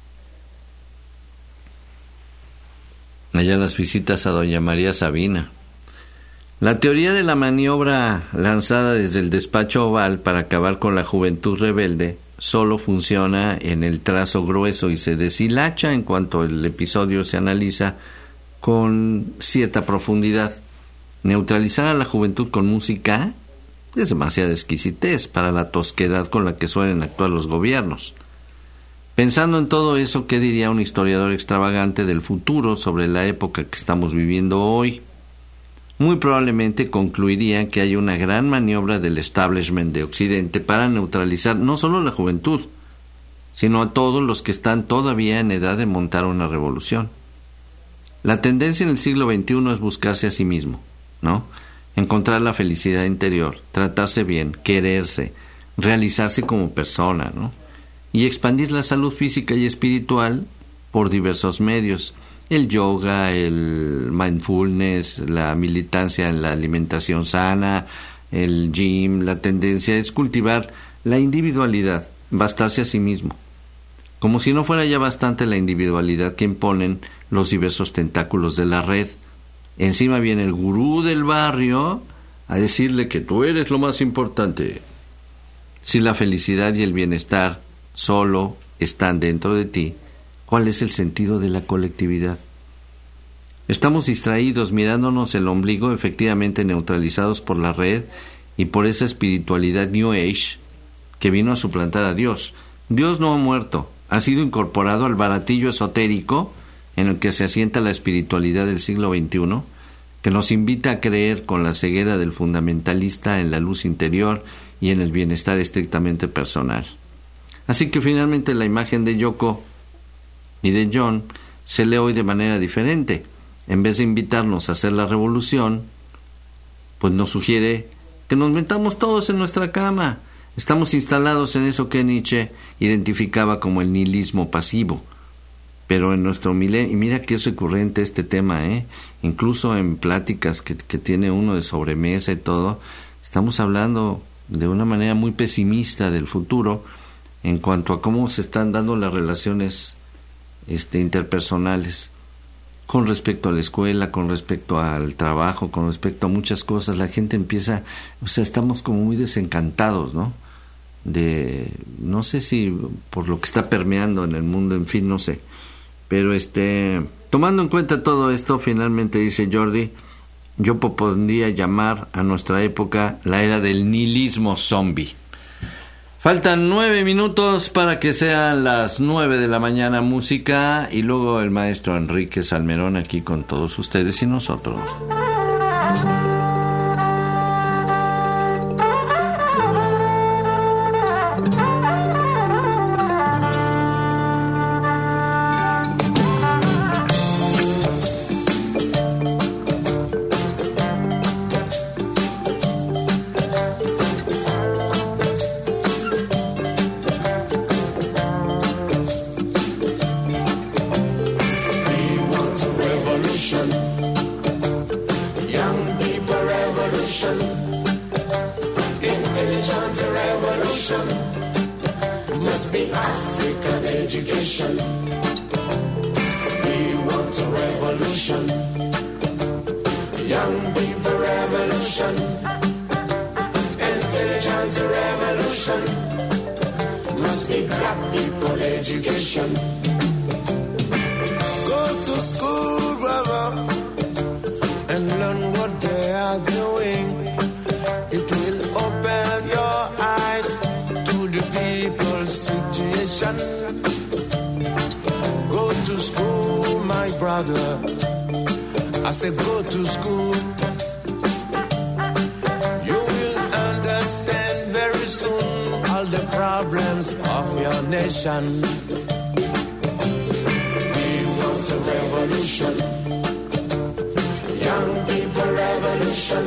[SPEAKER 3] Allá las visitas a doña María Sabina. La teoría de la maniobra lanzada desde el despacho oval para acabar con la juventud rebelde solo funciona en el trazo grueso y se deshilacha en cuanto el episodio se analiza con cierta profundidad. Neutralizar a la juventud con música es demasiada exquisitez para la tosquedad con la que suelen actuar los gobiernos. Pensando en todo eso, ¿qué diría un historiador extravagante del futuro sobre la época que estamos viviendo hoy? Muy probablemente concluiría que hay una gran maniobra del establishment de Occidente para neutralizar no solo la juventud, sino a todos los que están todavía en edad de montar una revolución. La tendencia en el siglo veintiuno es buscarse a sí mismo, ¿no? Encontrar la felicidad interior, tratarse bien, quererse, realizarse como persona, ¿no? Y expandir la salud física y espiritual por diversos medios. El yoga, el mindfulness, la militancia en la alimentación sana, el gym. La tendencia es cultivar la individualidad, bastarse a sí mismo. Como si no fuera ya bastante la individualidad que imponen los diversos tentáculos de la red. Encima viene el gurú del barrio a decirle que tú eres lo más importante. Si la felicidad y el bienestar solo están dentro de ti, ¿cuál es el sentido de la colectividad? Estamos distraídos mirándonos el ombligo, efectivamente neutralizados por la red y por esa espiritualidad New Age que vino a suplantar a Dios. Dios no ha muerto, ha sido incorporado al baratillo esotérico en el que se asienta la espiritualidad del siglo veintiuno, que nos invita a creer con la ceguera del fundamentalista en la luz interior y en el bienestar estrictamente personal. Así que finalmente la imagen de Yoko y de John se lee hoy de manera diferente. En vez de invitarnos a hacer la revolución, pues nos sugiere que nos metamos todos en nuestra cama. Estamos instalados en eso que Nietzsche identificaba como el nihilismo pasivo. Pero en nuestro milenio, y mira que es recurrente este tema, ¿eh? Incluso en pláticas que, que tiene uno de sobremesa y todo, estamos hablando de una manera muy pesimista del futuro en cuanto a cómo se están dando las relaciones este, interpersonales con respecto a la escuela, con respecto al trabajo, con respecto a muchas cosas. La gente empieza, o sea, estamos como muy desencantados, ¿no? De, no sé si por lo que está permeando en el mundo, en fin, no sé. Pero este, tomando en cuenta todo esto, finalmente dice Jordi, yo podría llamar a nuestra época la era del nihilismo zombie. Faltan nueve minutos para que sean las nueve de la mañana, música, y luego el maestro Enrique Salmerón aquí con todos ustedes y nosotros.
[SPEAKER 2] revolution. Young people revolution. Intelligent revolution. Must be African education. We want a revolution. Young people revolution. Intelligent revolution. Must be black people education. Go to school, brother, and learn what they are doing. It will open your eyes to the people's situation. Go to school, my brother. I said go to school. You will understand very soon all the problems of your nation. We want a revolution. Young people revolution.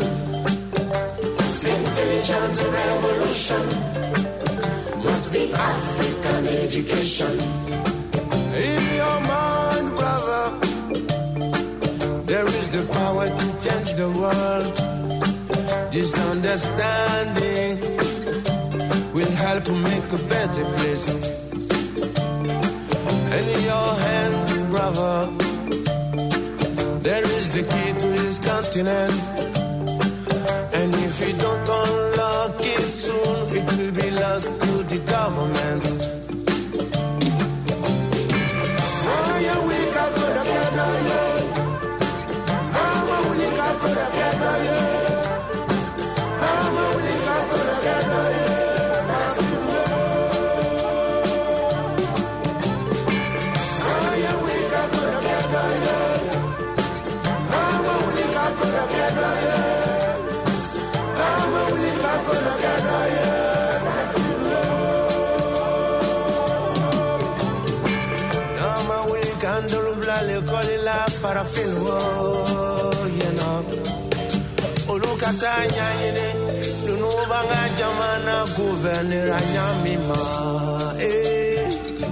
[SPEAKER 2] Intelligent revolution. Must be African education. In your mind, brother, there is the power to change the world. This understanding will help to make a better place. In your hands, brother, there is the key to this continent. And if you don't unlock it soon, it will be lost to the government. Oh, yeah, we got to together, yeah. Oh, we got to together, yeah. Oh, we got to together, yeah. Oh, yeah, we got to together, yeah. Oh, we got to together, yeah. Farafilwo, you know. Olukata nyanyine, lunubanga jamana gouverneur anyamima. Eh.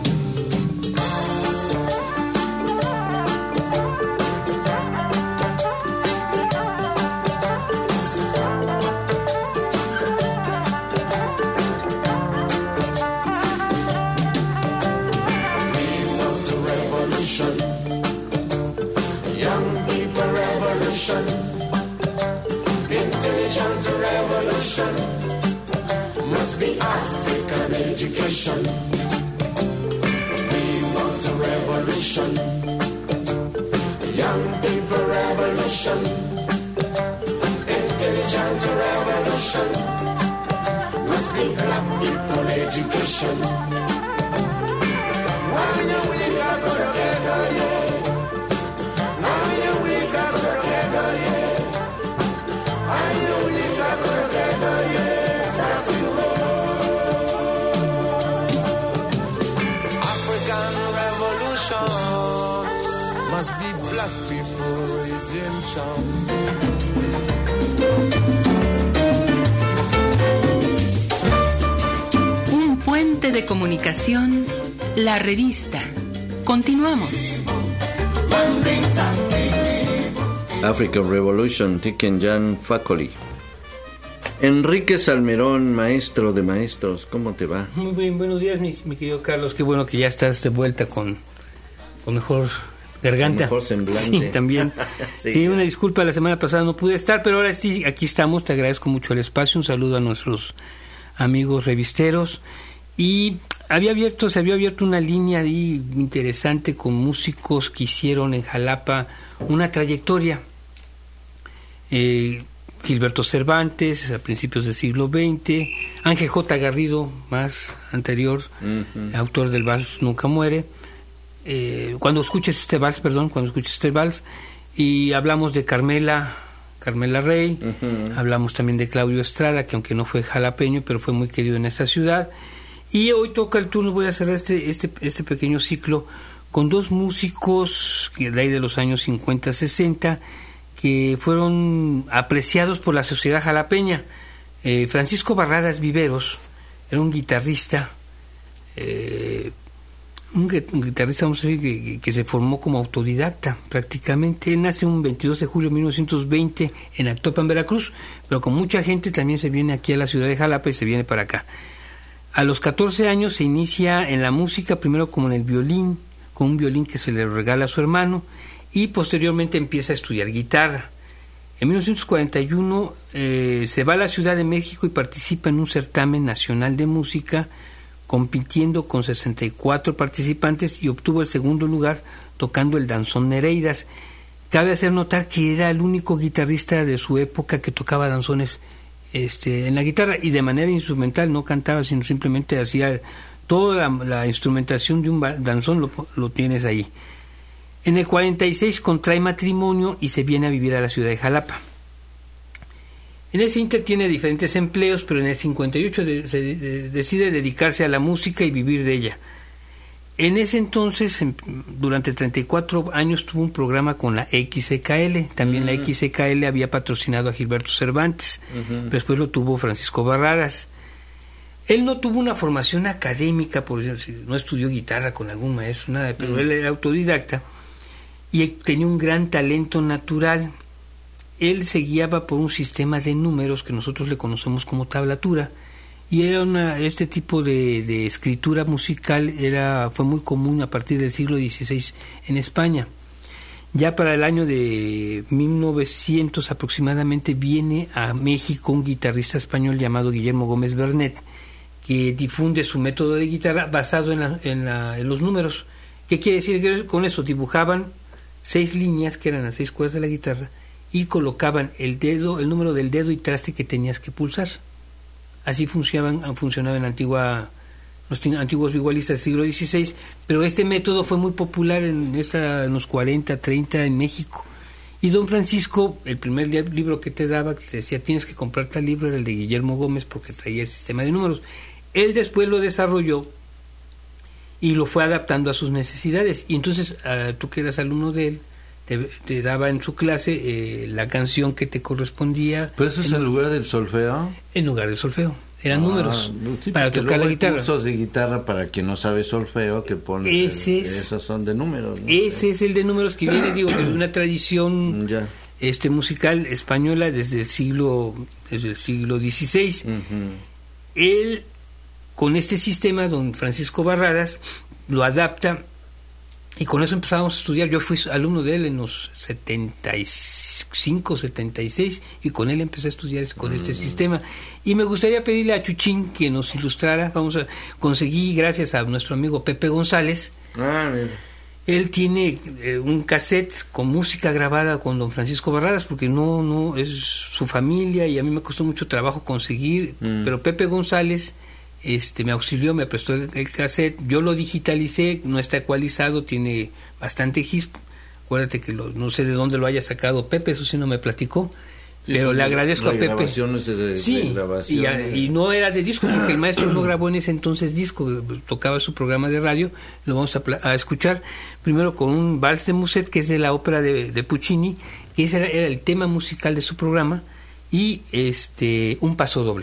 [SPEAKER 2] We want a revolution. Intelligent revolution. Must be African education. We want a revolution. Young people revolution. Intelligent revolution. Must be black people education. Why you we got to together, yeah. Why you we got to together, yeah. I know we got to together, yeah. African revolution must be black people redemption.
[SPEAKER 4] Un puente de comunicación, la revista. Continuamos.
[SPEAKER 3] African Revolution, Tiken Jan Fakoly. Enrique Salmerón, maestro de maestros, ¿cómo te va?
[SPEAKER 5] Muy bien, buenos días, mi, mi querido Carlos. Qué bueno que ya estás de vuelta con, con mejor garganta.
[SPEAKER 3] Con mejor semblante.
[SPEAKER 5] Sí, también. sí, sí, una disculpa, la semana pasada no pude estar, pero ahora sí, aquí estamos. Te agradezco mucho el espacio. Un saludo a nuestros amigos revisteros. Y había abierto, se había abierto una línea ahí interesante con músicos que hicieron en Jalapa una trayectoria. Eh, Gilberto Cervantes, a principios del siglo veinte, Ángel J. Garrido, más anterior, uh-huh. autor del Vals Nunca Muere. Eh, cuando escuches este vals, perdón, cuando escuches este vals, y hablamos de Carmela, Carmela Rey, uh-huh. hablamos también de Claudio Estrada, que aunque no fue jalapeño, pero fue muy querido en esa ciudad. Y hoy toca el turno, voy a cerrar este, este, este pequeño ciclo con dos músicos que de ahí de los años cincuenta, sesenta, que fueron apreciados por la sociedad jalapeña. Eh, Francisco Barradas Viveros era un guitarrista, eh, un guitarrista, vamos a decir, que, que se formó como autodidacta prácticamente. Él nace un veintidós de julio de mil novecientos veinte en Actopan, Veracruz, pero con mucha gente también se viene aquí a la ciudad de Jalapa y se viene para acá. A los catorce años se inicia en la música, primero como en el violín, con un violín que se le regala a su hermano, y posteriormente empieza a estudiar guitarra. En mil novecientos cuarenta y uno eh, se va a la Ciudad de México y participa en un certamen nacional de música, compitiendo con sesenta y cuatro participantes, y obtuvo el segundo lugar tocando el danzón Nereidas. Cabe hacer notar que era el único guitarrista de su época que tocaba danzones este, en la guitarra, y de manera instrumental, no cantaba, sino simplemente hacía toda la, la instrumentación de un danzón, lo, lo tienes ahí. En el cuarenta y seis contrae matrimonio y se viene a vivir a la ciudad de Jalapa. En ese inter tiene diferentes empleos, pero en el cincuenta y ocho de, se de, decide dedicarse a la música y vivir de ella. En ese entonces, en, durante treinta y cuatro años, tuvo un programa con la X C K L. También uh-huh. la X C K L había patrocinado a Gilberto Cervantes. Uh-huh. Después lo tuvo Francisco Barradas. Él no tuvo una formación académica, por ejemplo, no estudió guitarra con algún maestro, nada, pero uh-huh. él era autodidacta y tenía un gran talento natural. Él se guiaba por un sistema de números que nosotros le conocemos como tablatura, y era una, este tipo de, de escritura musical era fue muy común a partir del siglo dieciséis en España. Ya para el año de mil novecientos aproximadamente viene a México un guitarrista español llamado Guillermo Gómez Bernet, que difunde su método de guitarra basado en, la, en, la, en los números. ¿Qué quiere decir que con eso? Dibujaban seis líneas, que eran las seis cuerdas de la guitarra, y colocaban el dedo, el número del dedo y traste que tenías que pulsar. Así funcionaban, funcionaban en la antigua, los antiguos vihuelistas del siglo dieciséis, pero este método fue muy popular en, esta, en los cuarenta, treinta en México. Y don Francisco, el primer libro que te daba, que te decía tienes que comprar tal libro, era el de Guillermo Gómez, porque traía el sistema de números. Él después lo desarrolló y lo fue adaptando a sus necesidades. Y entonces, uh, tú que eras alumno de él, te, te daba en su clase eh, la canción que te correspondía.
[SPEAKER 3] ¿Pero eso es en, en lugar del solfeo?
[SPEAKER 5] En lugar del solfeo. Eran ah, números
[SPEAKER 3] sí,
[SPEAKER 5] para tocar la guitarra.
[SPEAKER 3] Hay cursos de guitarra para quien no sabe solfeo que pone ese es, esos son de números, ¿no?
[SPEAKER 5] Ese es el de números que viene, digo, de una tradición ya. este musical española desde el siglo desde el siglo dieciséis. Uh-huh. Él, con este sistema, don Francisco Barradas lo adapta, y con eso empezábamos a estudiar. Yo fui alumno de él en los setenta y cinco, setenta y seis, y con él empecé a estudiar con mm. este sistema. Y me gustaría pedirle a Chuchín que nos ilustrara. Vamos a conseguir, gracias a nuestro amigo Pepe González. Ah, mira. Él tiene eh, un cassette con música grabada con don Francisco Barradas, porque no, no es su familia, y a mí me costó mucho trabajo conseguir, mm. pero Pepe González este me auxilió, me prestó el, el cassette, yo lo digitalicé, no está ecualizado, tiene bastante gis. Acuérdate que lo, no sé de dónde lo haya sacado Pepe, eso sí no me platicó, sí, pero le agradezco a Pepe.
[SPEAKER 3] De,
[SPEAKER 5] sí, y, a, y no era de disco, porque el maestro no grabó en ese entonces disco, tocaba su programa de radio. Lo vamos a, a escuchar primero con un vals de Musset, que es de la ópera de, de Puccini, que ese era, era el tema musical de su programa, y este un paso doble.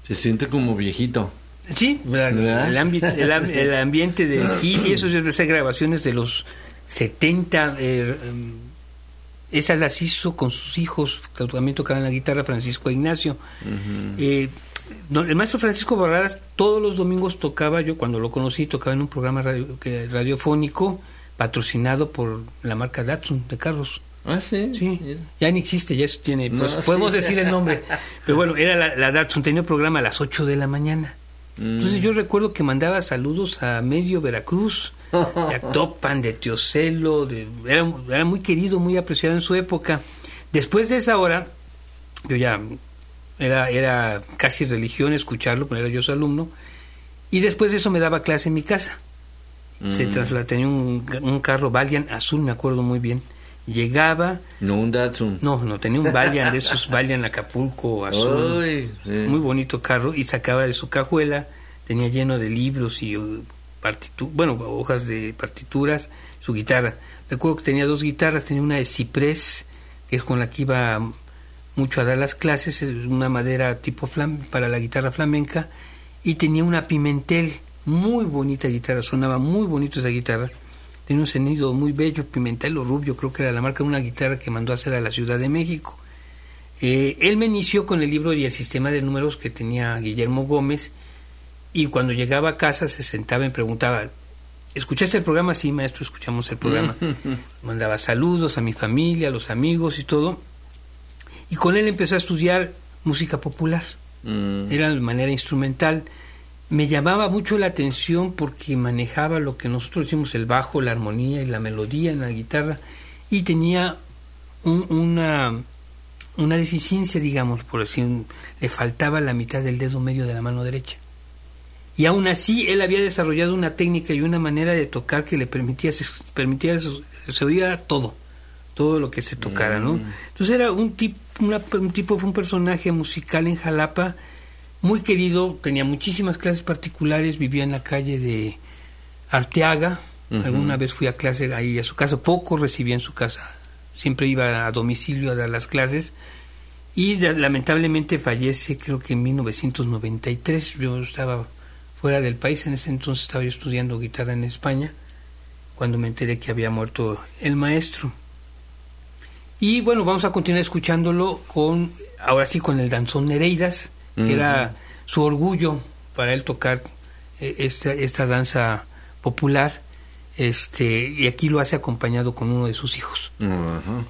[SPEAKER 3] Se siente como viejito.
[SPEAKER 5] Sí, el, ambi el, el ambiente de Kiss y eso, esas grabaciones de los setenta, eh, esas las hizo con sus hijos, que también tocaban la guitarra, Francisco e Ignacio. Uh-huh. eh, el maestro Francisco Barradas todos los domingos tocaba, yo cuando lo conocí, tocaba en un programa radio, que, radiofónico patrocinado por la marca Datsun de carros.
[SPEAKER 3] Ah, sí.
[SPEAKER 5] Sí, ya ni existe, ya eso tiene, pues, no, podemos sí. decir el nombre. Pero bueno, era la, la Datsun, tenía un programa a las ocho de la mañana. Entonces yo recuerdo que mandaba saludos a medio Veracruz, de Actopan, de Teocelo, de, era, era muy querido, muy apreciado en su época. Después de esa hora, yo ya era, era casi religión escucharlo, porque era yo su alumno, y después de eso me daba clase en mi casa. Mm. Se trasladó, tenía un, un carro Valiant azul, me acuerdo muy bien. Llegaba...
[SPEAKER 3] No un Datsun.
[SPEAKER 5] No, no, tenía un Valiant, de esos Valiant Acapulco azul. Ay, sí. Muy bonito carro, y sacaba de su cajuela, tenía lleno de libros y partitu bueno, hojas de partituras, su guitarra. Recuerdo que tenía dos guitarras, tenía una de ciprés, que es con la que iba mucho a dar las clases, una madera tipo flam para la guitarra flamenca, y tenía una Pimentel, muy bonita guitarra, sonaba muy bonito esa guitarra. Tiene un sonido muy bello, Pimentel o Rubio, creo que era la marca de una guitarra que mandó a hacer a la Ciudad de México. Eh, él me inició con el libro y el sistema de números que tenía Guillermo Gómez, y cuando llegaba a casa se sentaba y me preguntaba, ¿escuchaste el programa? Sí, maestro, escuchamos el programa. Mandaba saludos a mi familia, a los amigos y todo. Y con él empecé a estudiar música popular. Mm. Era de manera instrumental. Me llamaba mucho la atención porque manejaba lo que nosotros decimos el bajo, la armonía y la melodía en la guitarra, y tenía un, una, una deficiencia, digamos, por decir, le faltaba la mitad del dedo medio de la mano derecha. Y aún así él había desarrollado una técnica y una manera de tocar que le permitía, se, permitía se oía todo, todo lo que se tocara, ¿no? Entonces era un tipo, una, un tipo, fue un personaje musical en Jalapa, muy querido, tenía muchísimas clases particulares, vivía en la calle de Arteaga. Uh-huh. Alguna vez fui a clase ahí a su casa, poco recibía en su casa, siempre iba a domicilio a dar las clases, y de, lamentablemente fallece creo que en mil novecientos noventa y tres, yo estaba fuera del país, en ese entonces estaba yo estudiando guitarra en España, cuando me enteré que había muerto el maestro. Y bueno, vamos a continuar escuchándolo con, ahora sí, con el danzón Nereidas, que uh-huh. era su orgullo para él tocar eh, esta, esta danza popular, este, y aquí lo hace acompañado con uno de sus hijos.
[SPEAKER 3] Uh-huh.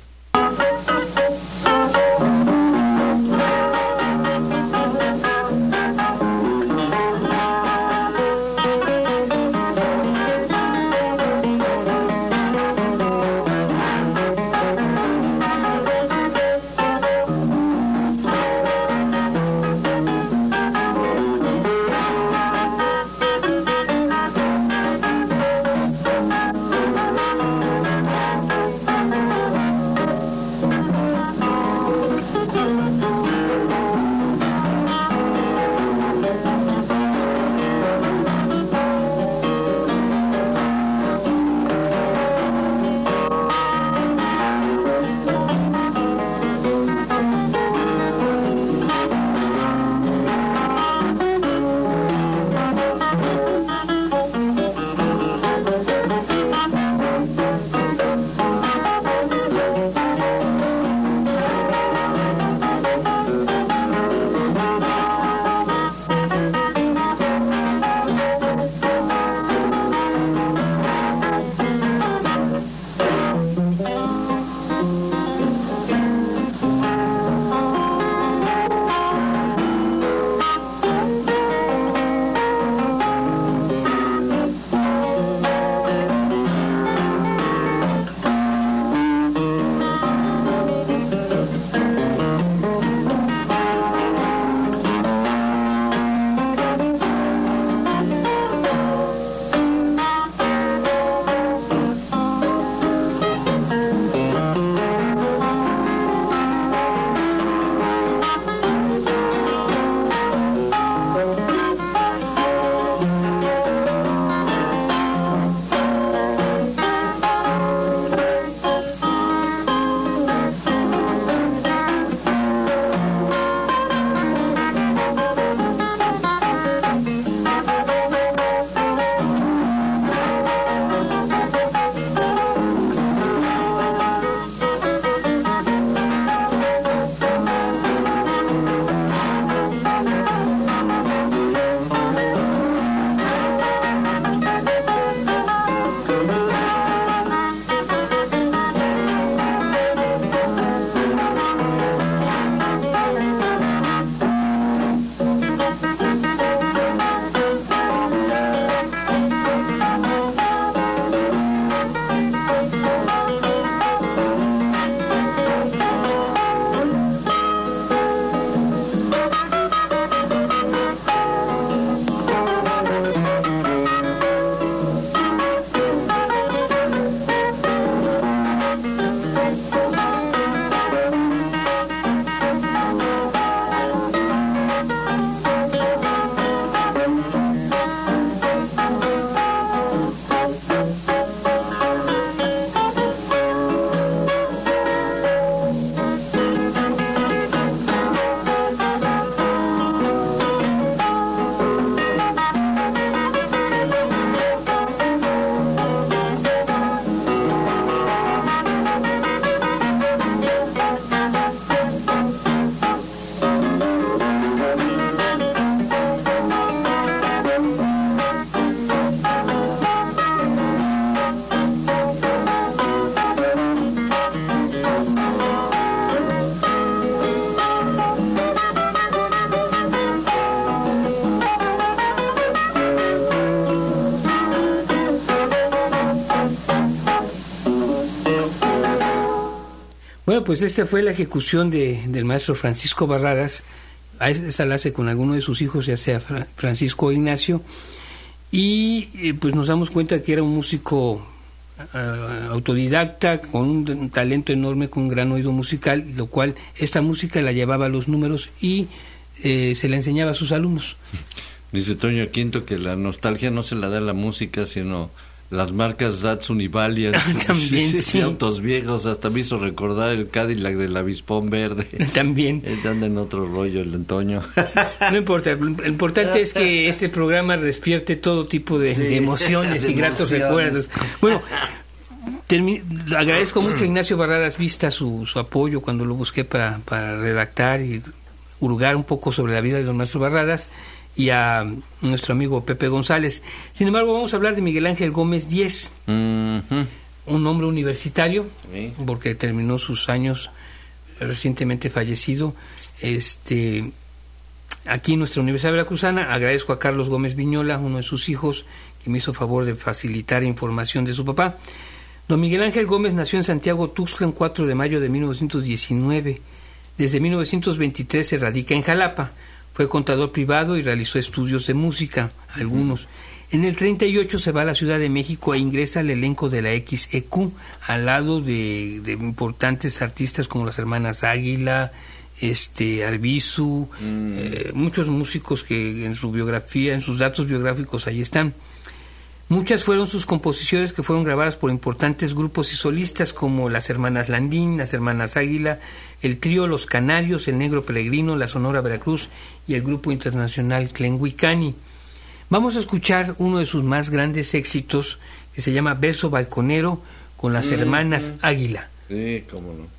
[SPEAKER 5] Bueno, pues esta fue la ejecución de, del maestro Francisco Barradas. Esta la hace con alguno de sus hijos, ya sea Francisco o Ignacio, y eh, pues nos damos cuenta que era un músico uh, autodidacta, con un, un talento enorme, con un gran oído musical, lo cual esta música la llevaba a los números y eh, se la enseñaba a sus alumnos.
[SPEAKER 3] Dice Toño Quinto que la nostalgia no se la da la música, sino las marcas Datsun y Valiant.
[SPEAKER 5] También, sí, sí.
[SPEAKER 3] Autos viejos, hasta me hizo recordar el Cadillac del Avispón Verde.
[SPEAKER 5] También.
[SPEAKER 3] Anda en otro rollo el Antonio.
[SPEAKER 5] No importa, lo importante es que este programa despierte todo tipo de, sí, de emociones de y gratos emociones. recuerdos. Bueno, termi- agradezco mucho a Ignacio Barradas Vista su, su apoyo cuando lo busqué para, para redactar y hurgar un poco sobre la vida de don maestro Barradas, y a nuestro amigo Pepe González. Sin embargo, vamos a hablar de Miguel Ángel Gómez Díez, uh-huh. un hombre universitario, ¿sí? porque terminó sus años, recientemente fallecido, este, aquí en nuestra Universidad Veracruzana. Agradezco a Carlos Gómez Viñola, uno de sus hijos, que me hizo favor de facilitar información de su papá. Don Miguel Ángel Gómez nació en Santiago Tuxtla el cuatro de mayo de mil novecientos diecinueve. Desde mil novecientos veintitrés se radica en Jalapa. Fue contador privado y realizó estudios de música, algunos. En el treinta y ocho se va a la Ciudad de México e ingresa al elenco de la X E Q, al lado de, de importantes artistas como las hermanas Águila, este Arbizu, mm. eh, muchos músicos que en su biografía, en sus datos biográficos ahí están. Muchas fueron sus composiciones que fueron grabadas por importantes grupos y solistas como las hermanas Landín, las hermanas Águila, el trío Los Canarios, el Negro Peregrino, la Sonora Veracruz y el grupo internacional Tlenguicani. Vamos a escuchar uno de sus más grandes éxitos, que se llama Verso Balconero, con las hermanas mm-hmm. Águila.
[SPEAKER 3] Sí, cómo no.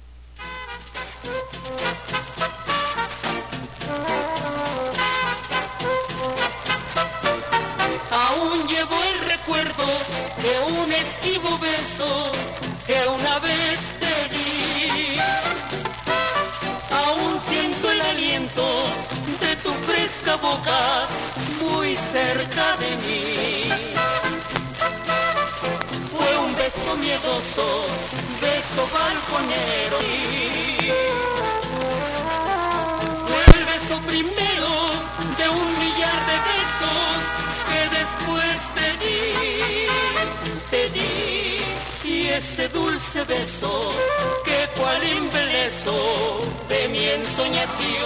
[SPEAKER 2] De un esquivo beso que una vez te di, aún siento el aliento de tu fresca boca muy cerca de mí. Fue un beso miedoso, beso balconero, fue el beso primero de un millar de besos que después te di. Te di, y ese dulce beso que cual embeleso de mi ensoñación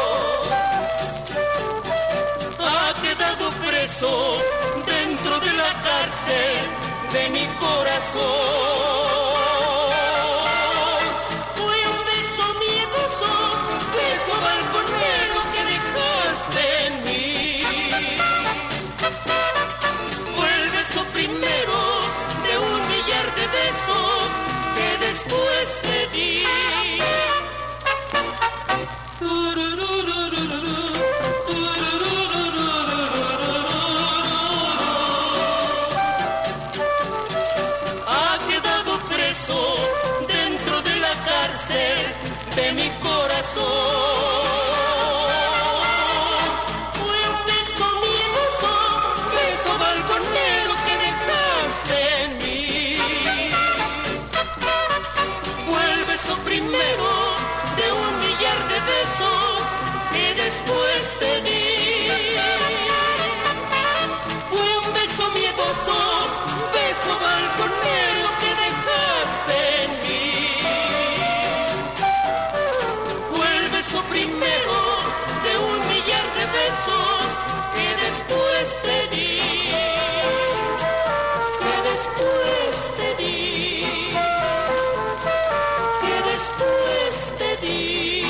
[SPEAKER 2] ha quedado preso dentro de la cárcel de mi corazón. Fue un beso miedoso, beso balconero que dejaste en mí. Fue el beso primero de besos que después te di. Ha quedado preso dentro de la cárcel de mi corazón. Primero de un millar de besos que después te di. Fue un beso miedoso, beso balconero que dejaste en mí. Fue el beso primero de un millar de besos que después te di. Que después te di. Después te di.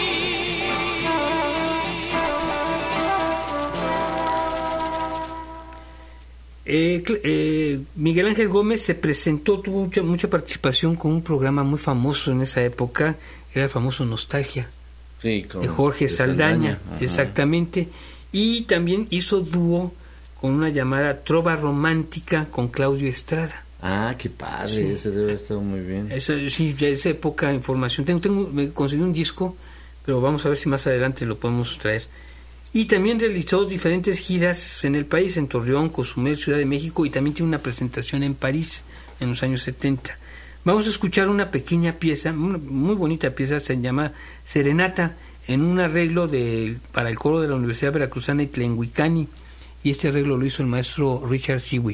[SPEAKER 5] Eh, eh, Miguel Ángel Gómez se presentó, tuvo mucha, mucha participación con un programa muy famoso en esa época, era el famoso Nostalgia,
[SPEAKER 3] sí, con
[SPEAKER 5] de Jorge de Saldaña, Saldaña. Exactamente, y también hizo dúo con una llamada Trova Romántica con Claudio Estrada.
[SPEAKER 3] Ah, qué padre, sí. Ese debe estar muy bien.
[SPEAKER 5] Eso, sí, ya esa época información. Tengo, tengo, me conseguí un disco, pero vamos a ver si más adelante lo podemos traer. Y también realizó diferentes giras en el país, en Torreón, Cozumel, Ciudad de México, y también tiene una presentación en París en los años setenta. Vamos a escuchar una pequeña pieza, una muy bonita pieza, se llama Serenata, en un arreglo de, para el coro de la Universidad Veracruzana y Tlenguicani, y este arreglo lo hizo el maestro Richard Siwi.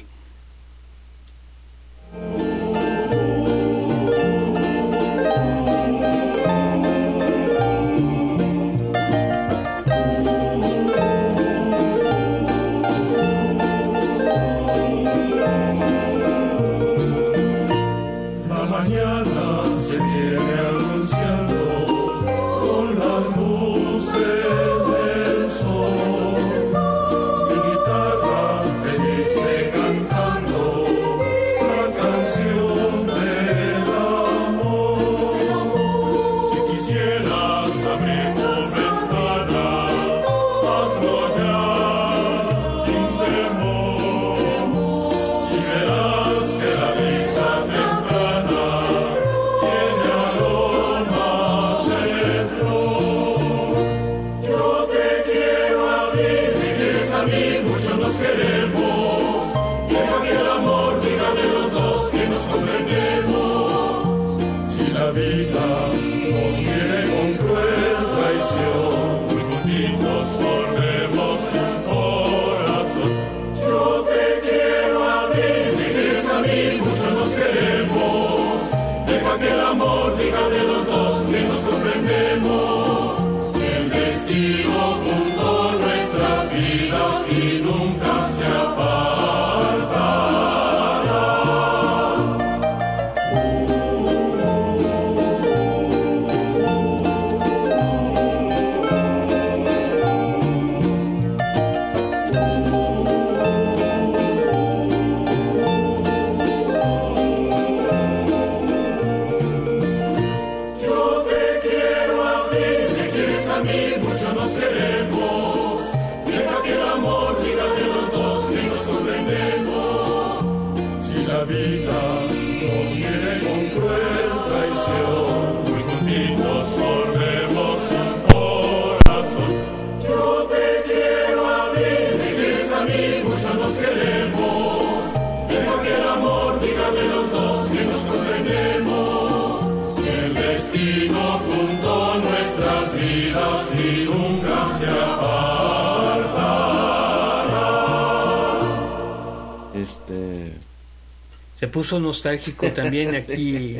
[SPEAKER 5] Se puso nostálgico también aquí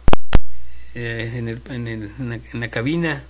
[SPEAKER 5] eh, en, el, en, el, en, la, en la cabina.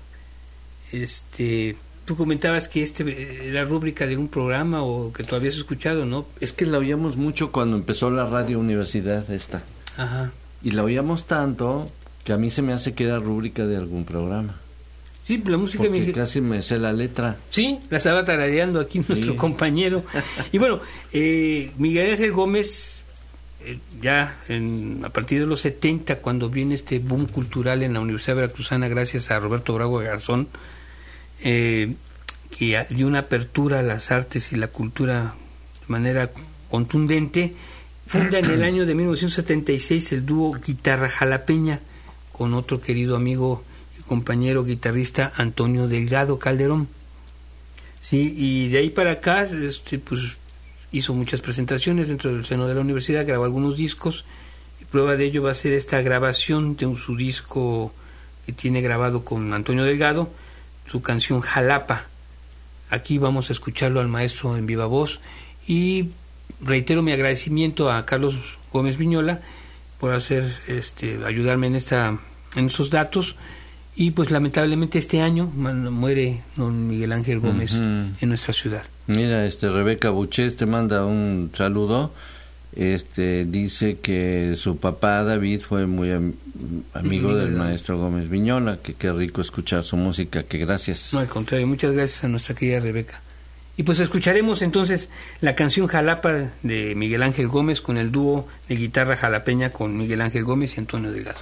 [SPEAKER 5] Este, tú comentabas que este era rúbrica de un programa o que tú habías escuchado, ¿no?
[SPEAKER 3] Es que la oíamos mucho cuando empezó la Radio Universidad esta.
[SPEAKER 5] Ajá.
[SPEAKER 3] Y la oíamos tanto que a mí se me hace que era rúbrica de algún programa.
[SPEAKER 5] Sí, la música...
[SPEAKER 3] Porque
[SPEAKER 5] me...
[SPEAKER 3] casi me sé la letra.
[SPEAKER 5] Sí, la estaba tarareando aquí nuestro sí. compañero. Y bueno, eh, Miguel Ángel Gómez... Eh, ya en, a partir de los setenta, cuando viene este boom cultural en la Universidad Veracruzana, gracias a Roberto Bravo Garzón, eh, que dio una apertura a las artes y la cultura de manera contundente, funda en el año de mil novecientos setenta y seis el dúo Guitarra Jalapeña con otro querido amigo y compañero guitarrista Antonio Delgado Calderón. Sí, y de ahí para acá, este, pues hizo muchas presentaciones dentro del seno de la universidad, grabó algunos discos, y prueba de ello va a ser esta grabación de un, su disco que tiene grabado con Antonio Delgado, su canción Jalapa. Aquí vamos a escucharlo al maestro en viva voz, y reitero mi agradecimiento a Carlos Gómez Viñola por hacer este ayudarme en esta en esos datos. Y pues lamentablemente este año muere don Miguel Ángel Gómez uh-huh. en nuestra ciudad.
[SPEAKER 3] Mira, este Rebeca Buchet te manda un saludo. Este dice que su papá David fue muy am- amigo del maestro Gómez Viñola, que qué rico escuchar su música, que gracias.
[SPEAKER 5] No, al contrario, muchas gracias a nuestra querida Rebeca. Y pues escucharemos entonces la canción Jalapa de Miguel Ángel Gómez con el dúo de guitarra jalapeña con Miguel Ángel Gómez y Antonio Delgado.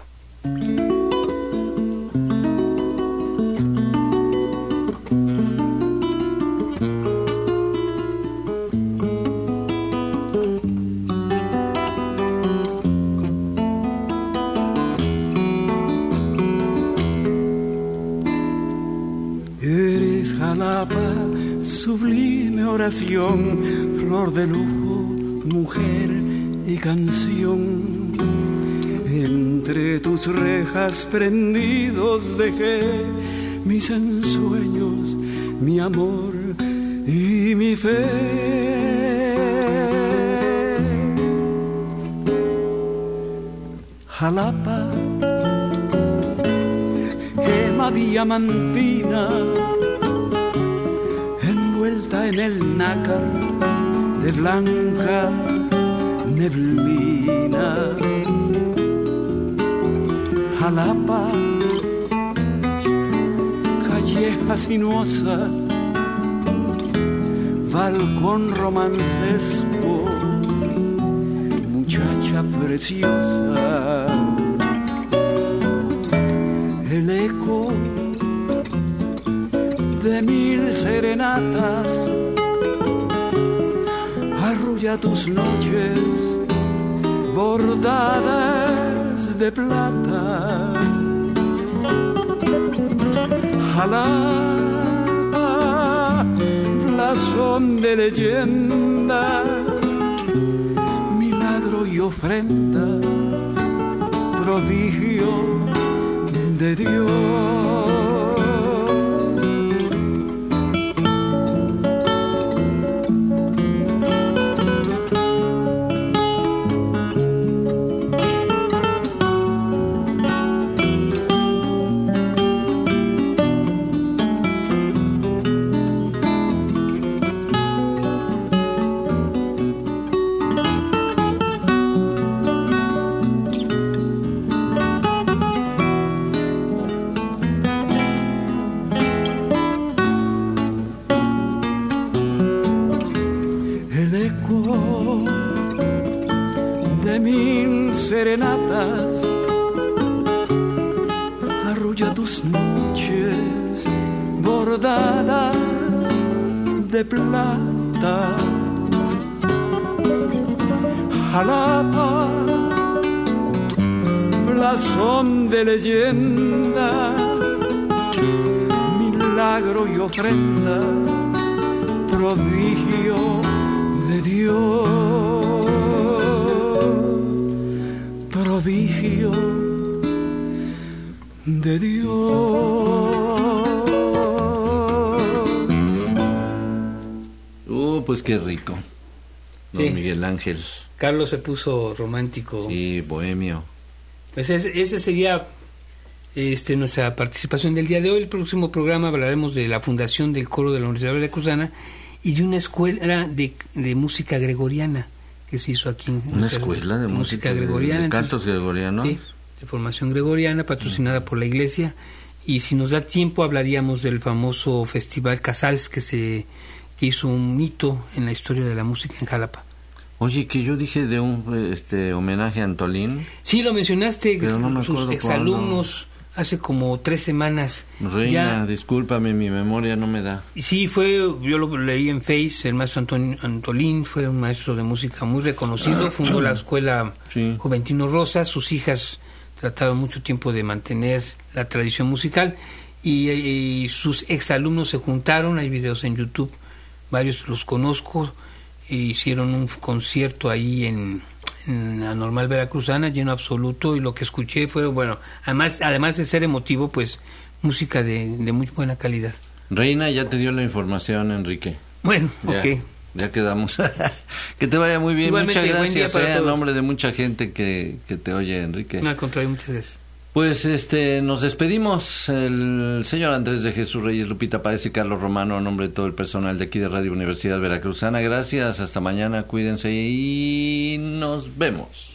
[SPEAKER 6] Sublime oración, flor de lujo, mujer y canción. Entre tus rejas prendidos dejé mis ensueños, mi amor y mi fe. Jalapa, gema diamantina, envuelta en el nácar de blanca neblina. Jalapa, calleja sinuosa, balcón romancesco, muchacha preciosa. El eco de mil serenatas arrulla tus noches bordadas de plata. Jalapa, blasón de leyenda, milagro y ofrenda, prodigio de Dios. Serenatas arrulla tus noches bordadas de plata. Jalapa, blasón de leyenda, milagro y ofrenda, prodigio de Dios. Prodigio de Dios.
[SPEAKER 3] Uh, pues qué rico. Don sí. Miguel Ángel.
[SPEAKER 5] Carlos se puso romántico.
[SPEAKER 3] Sí, bohemio.
[SPEAKER 5] Pues ese, ese sería este, nuestra participación del día de hoy. El próximo programa hablaremos de la fundación del coro de la Universidad Veracruzana y de una escuela de, de música gregoriana que se hizo aquí en
[SPEAKER 3] una escuela de música, música gregoriana, de cantos entonces, gregorianos,
[SPEAKER 5] sí, de formación gregoriana patrocinada mm. por la iglesia. Y si nos da tiempo hablaríamos del famoso festival Casals que se que hizo un hito en la historia de la música en Jalapa.
[SPEAKER 3] Oye, que yo dije de un este homenaje a Antolín.
[SPEAKER 5] Sí, lo mencionaste,
[SPEAKER 3] pero no me
[SPEAKER 5] sus exalumnos hace como tres semanas.
[SPEAKER 3] Reina, ya, discúlpame, mi memoria no me da.
[SPEAKER 5] Sí, fue, yo lo leí en Face, el maestro Antonio, Antolín fue un maestro de música muy reconocido, fundó la escuela sí. Juventino Rosa, sus hijas trataron mucho tiempo de mantener la tradición musical y, y sus exalumnos se juntaron, hay videos en YouTube, varios los conozco, e hicieron un concierto ahí en... en la Normal Veracruzana, lleno absoluto, y lo que escuché fue, bueno, además además de ser emotivo, pues música de, de muy buena calidad.
[SPEAKER 3] Reina, ya te dio la información, Enrique.
[SPEAKER 5] Bueno,
[SPEAKER 3] ya,
[SPEAKER 5] ok.
[SPEAKER 3] Ya quedamos. Que te vaya muy bien.
[SPEAKER 5] Igualmente,
[SPEAKER 3] muchas gracias,
[SPEAKER 5] eh,
[SPEAKER 3] a nombre de mucha gente que, que te oye, Enrique.
[SPEAKER 5] No, al contrario, muchas gracias.
[SPEAKER 3] Pues este, nos despedimos. El señor Andrés de Jesús Reyes, Lupita Páez y Carlos Romano, a nombre de todo el personal de aquí de Radio Universidad Veracruzana. Gracias, hasta mañana, cuídense y nos vemos.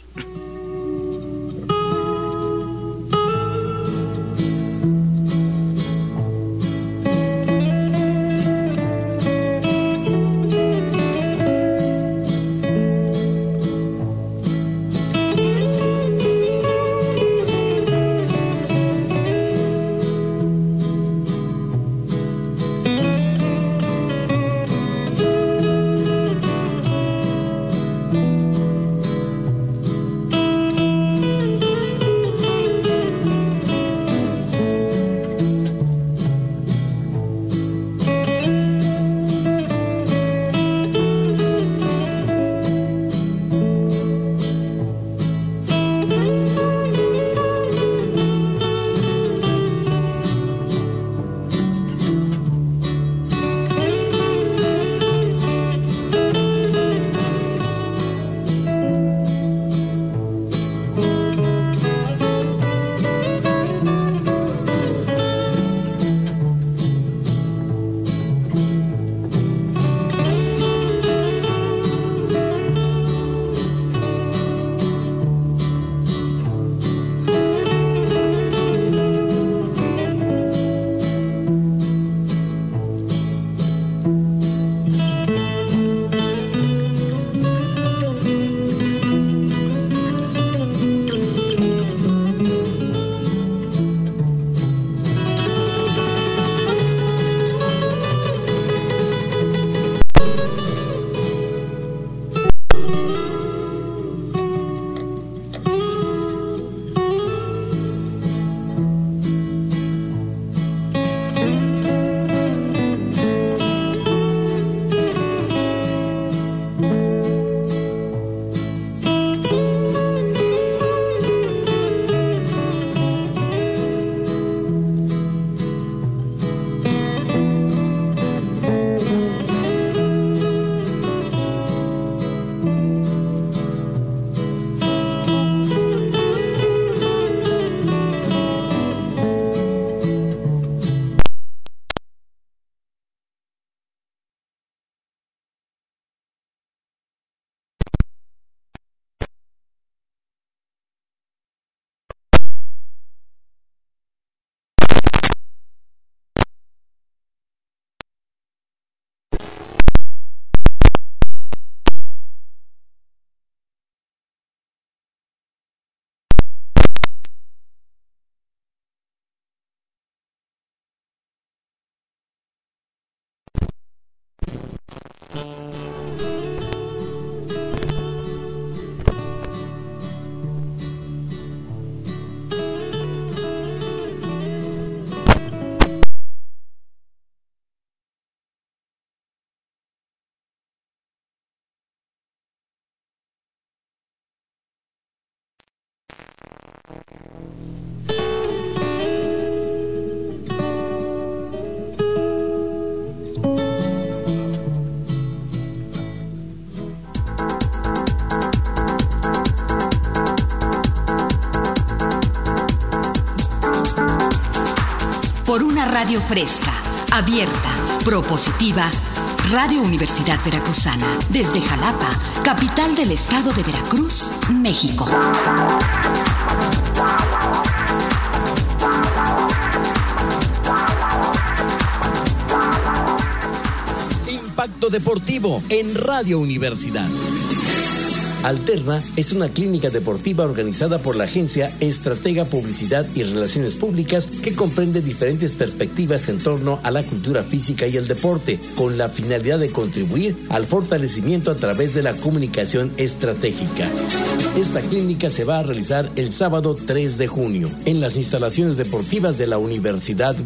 [SPEAKER 7] por una radio fresca, abierta, propositiva. Radio Universidad Veracruzana, desde Jalapa, capital del estado de Veracruz, México.
[SPEAKER 8] Impacto Deportivo en Radio Universidad. Alterna es una clínica deportiva organizada por la agencia Estratega Publicidad y Relaciones Públicas que comprende diferentes perspectivas en torno a la cultura física y el deporte, con la finalidad de contribuir al fortalecimiento a través de la comunicación estratégica. Esta clínica se va a realizar el sábado tres de junio en las instalaciones deportivas de la Universidad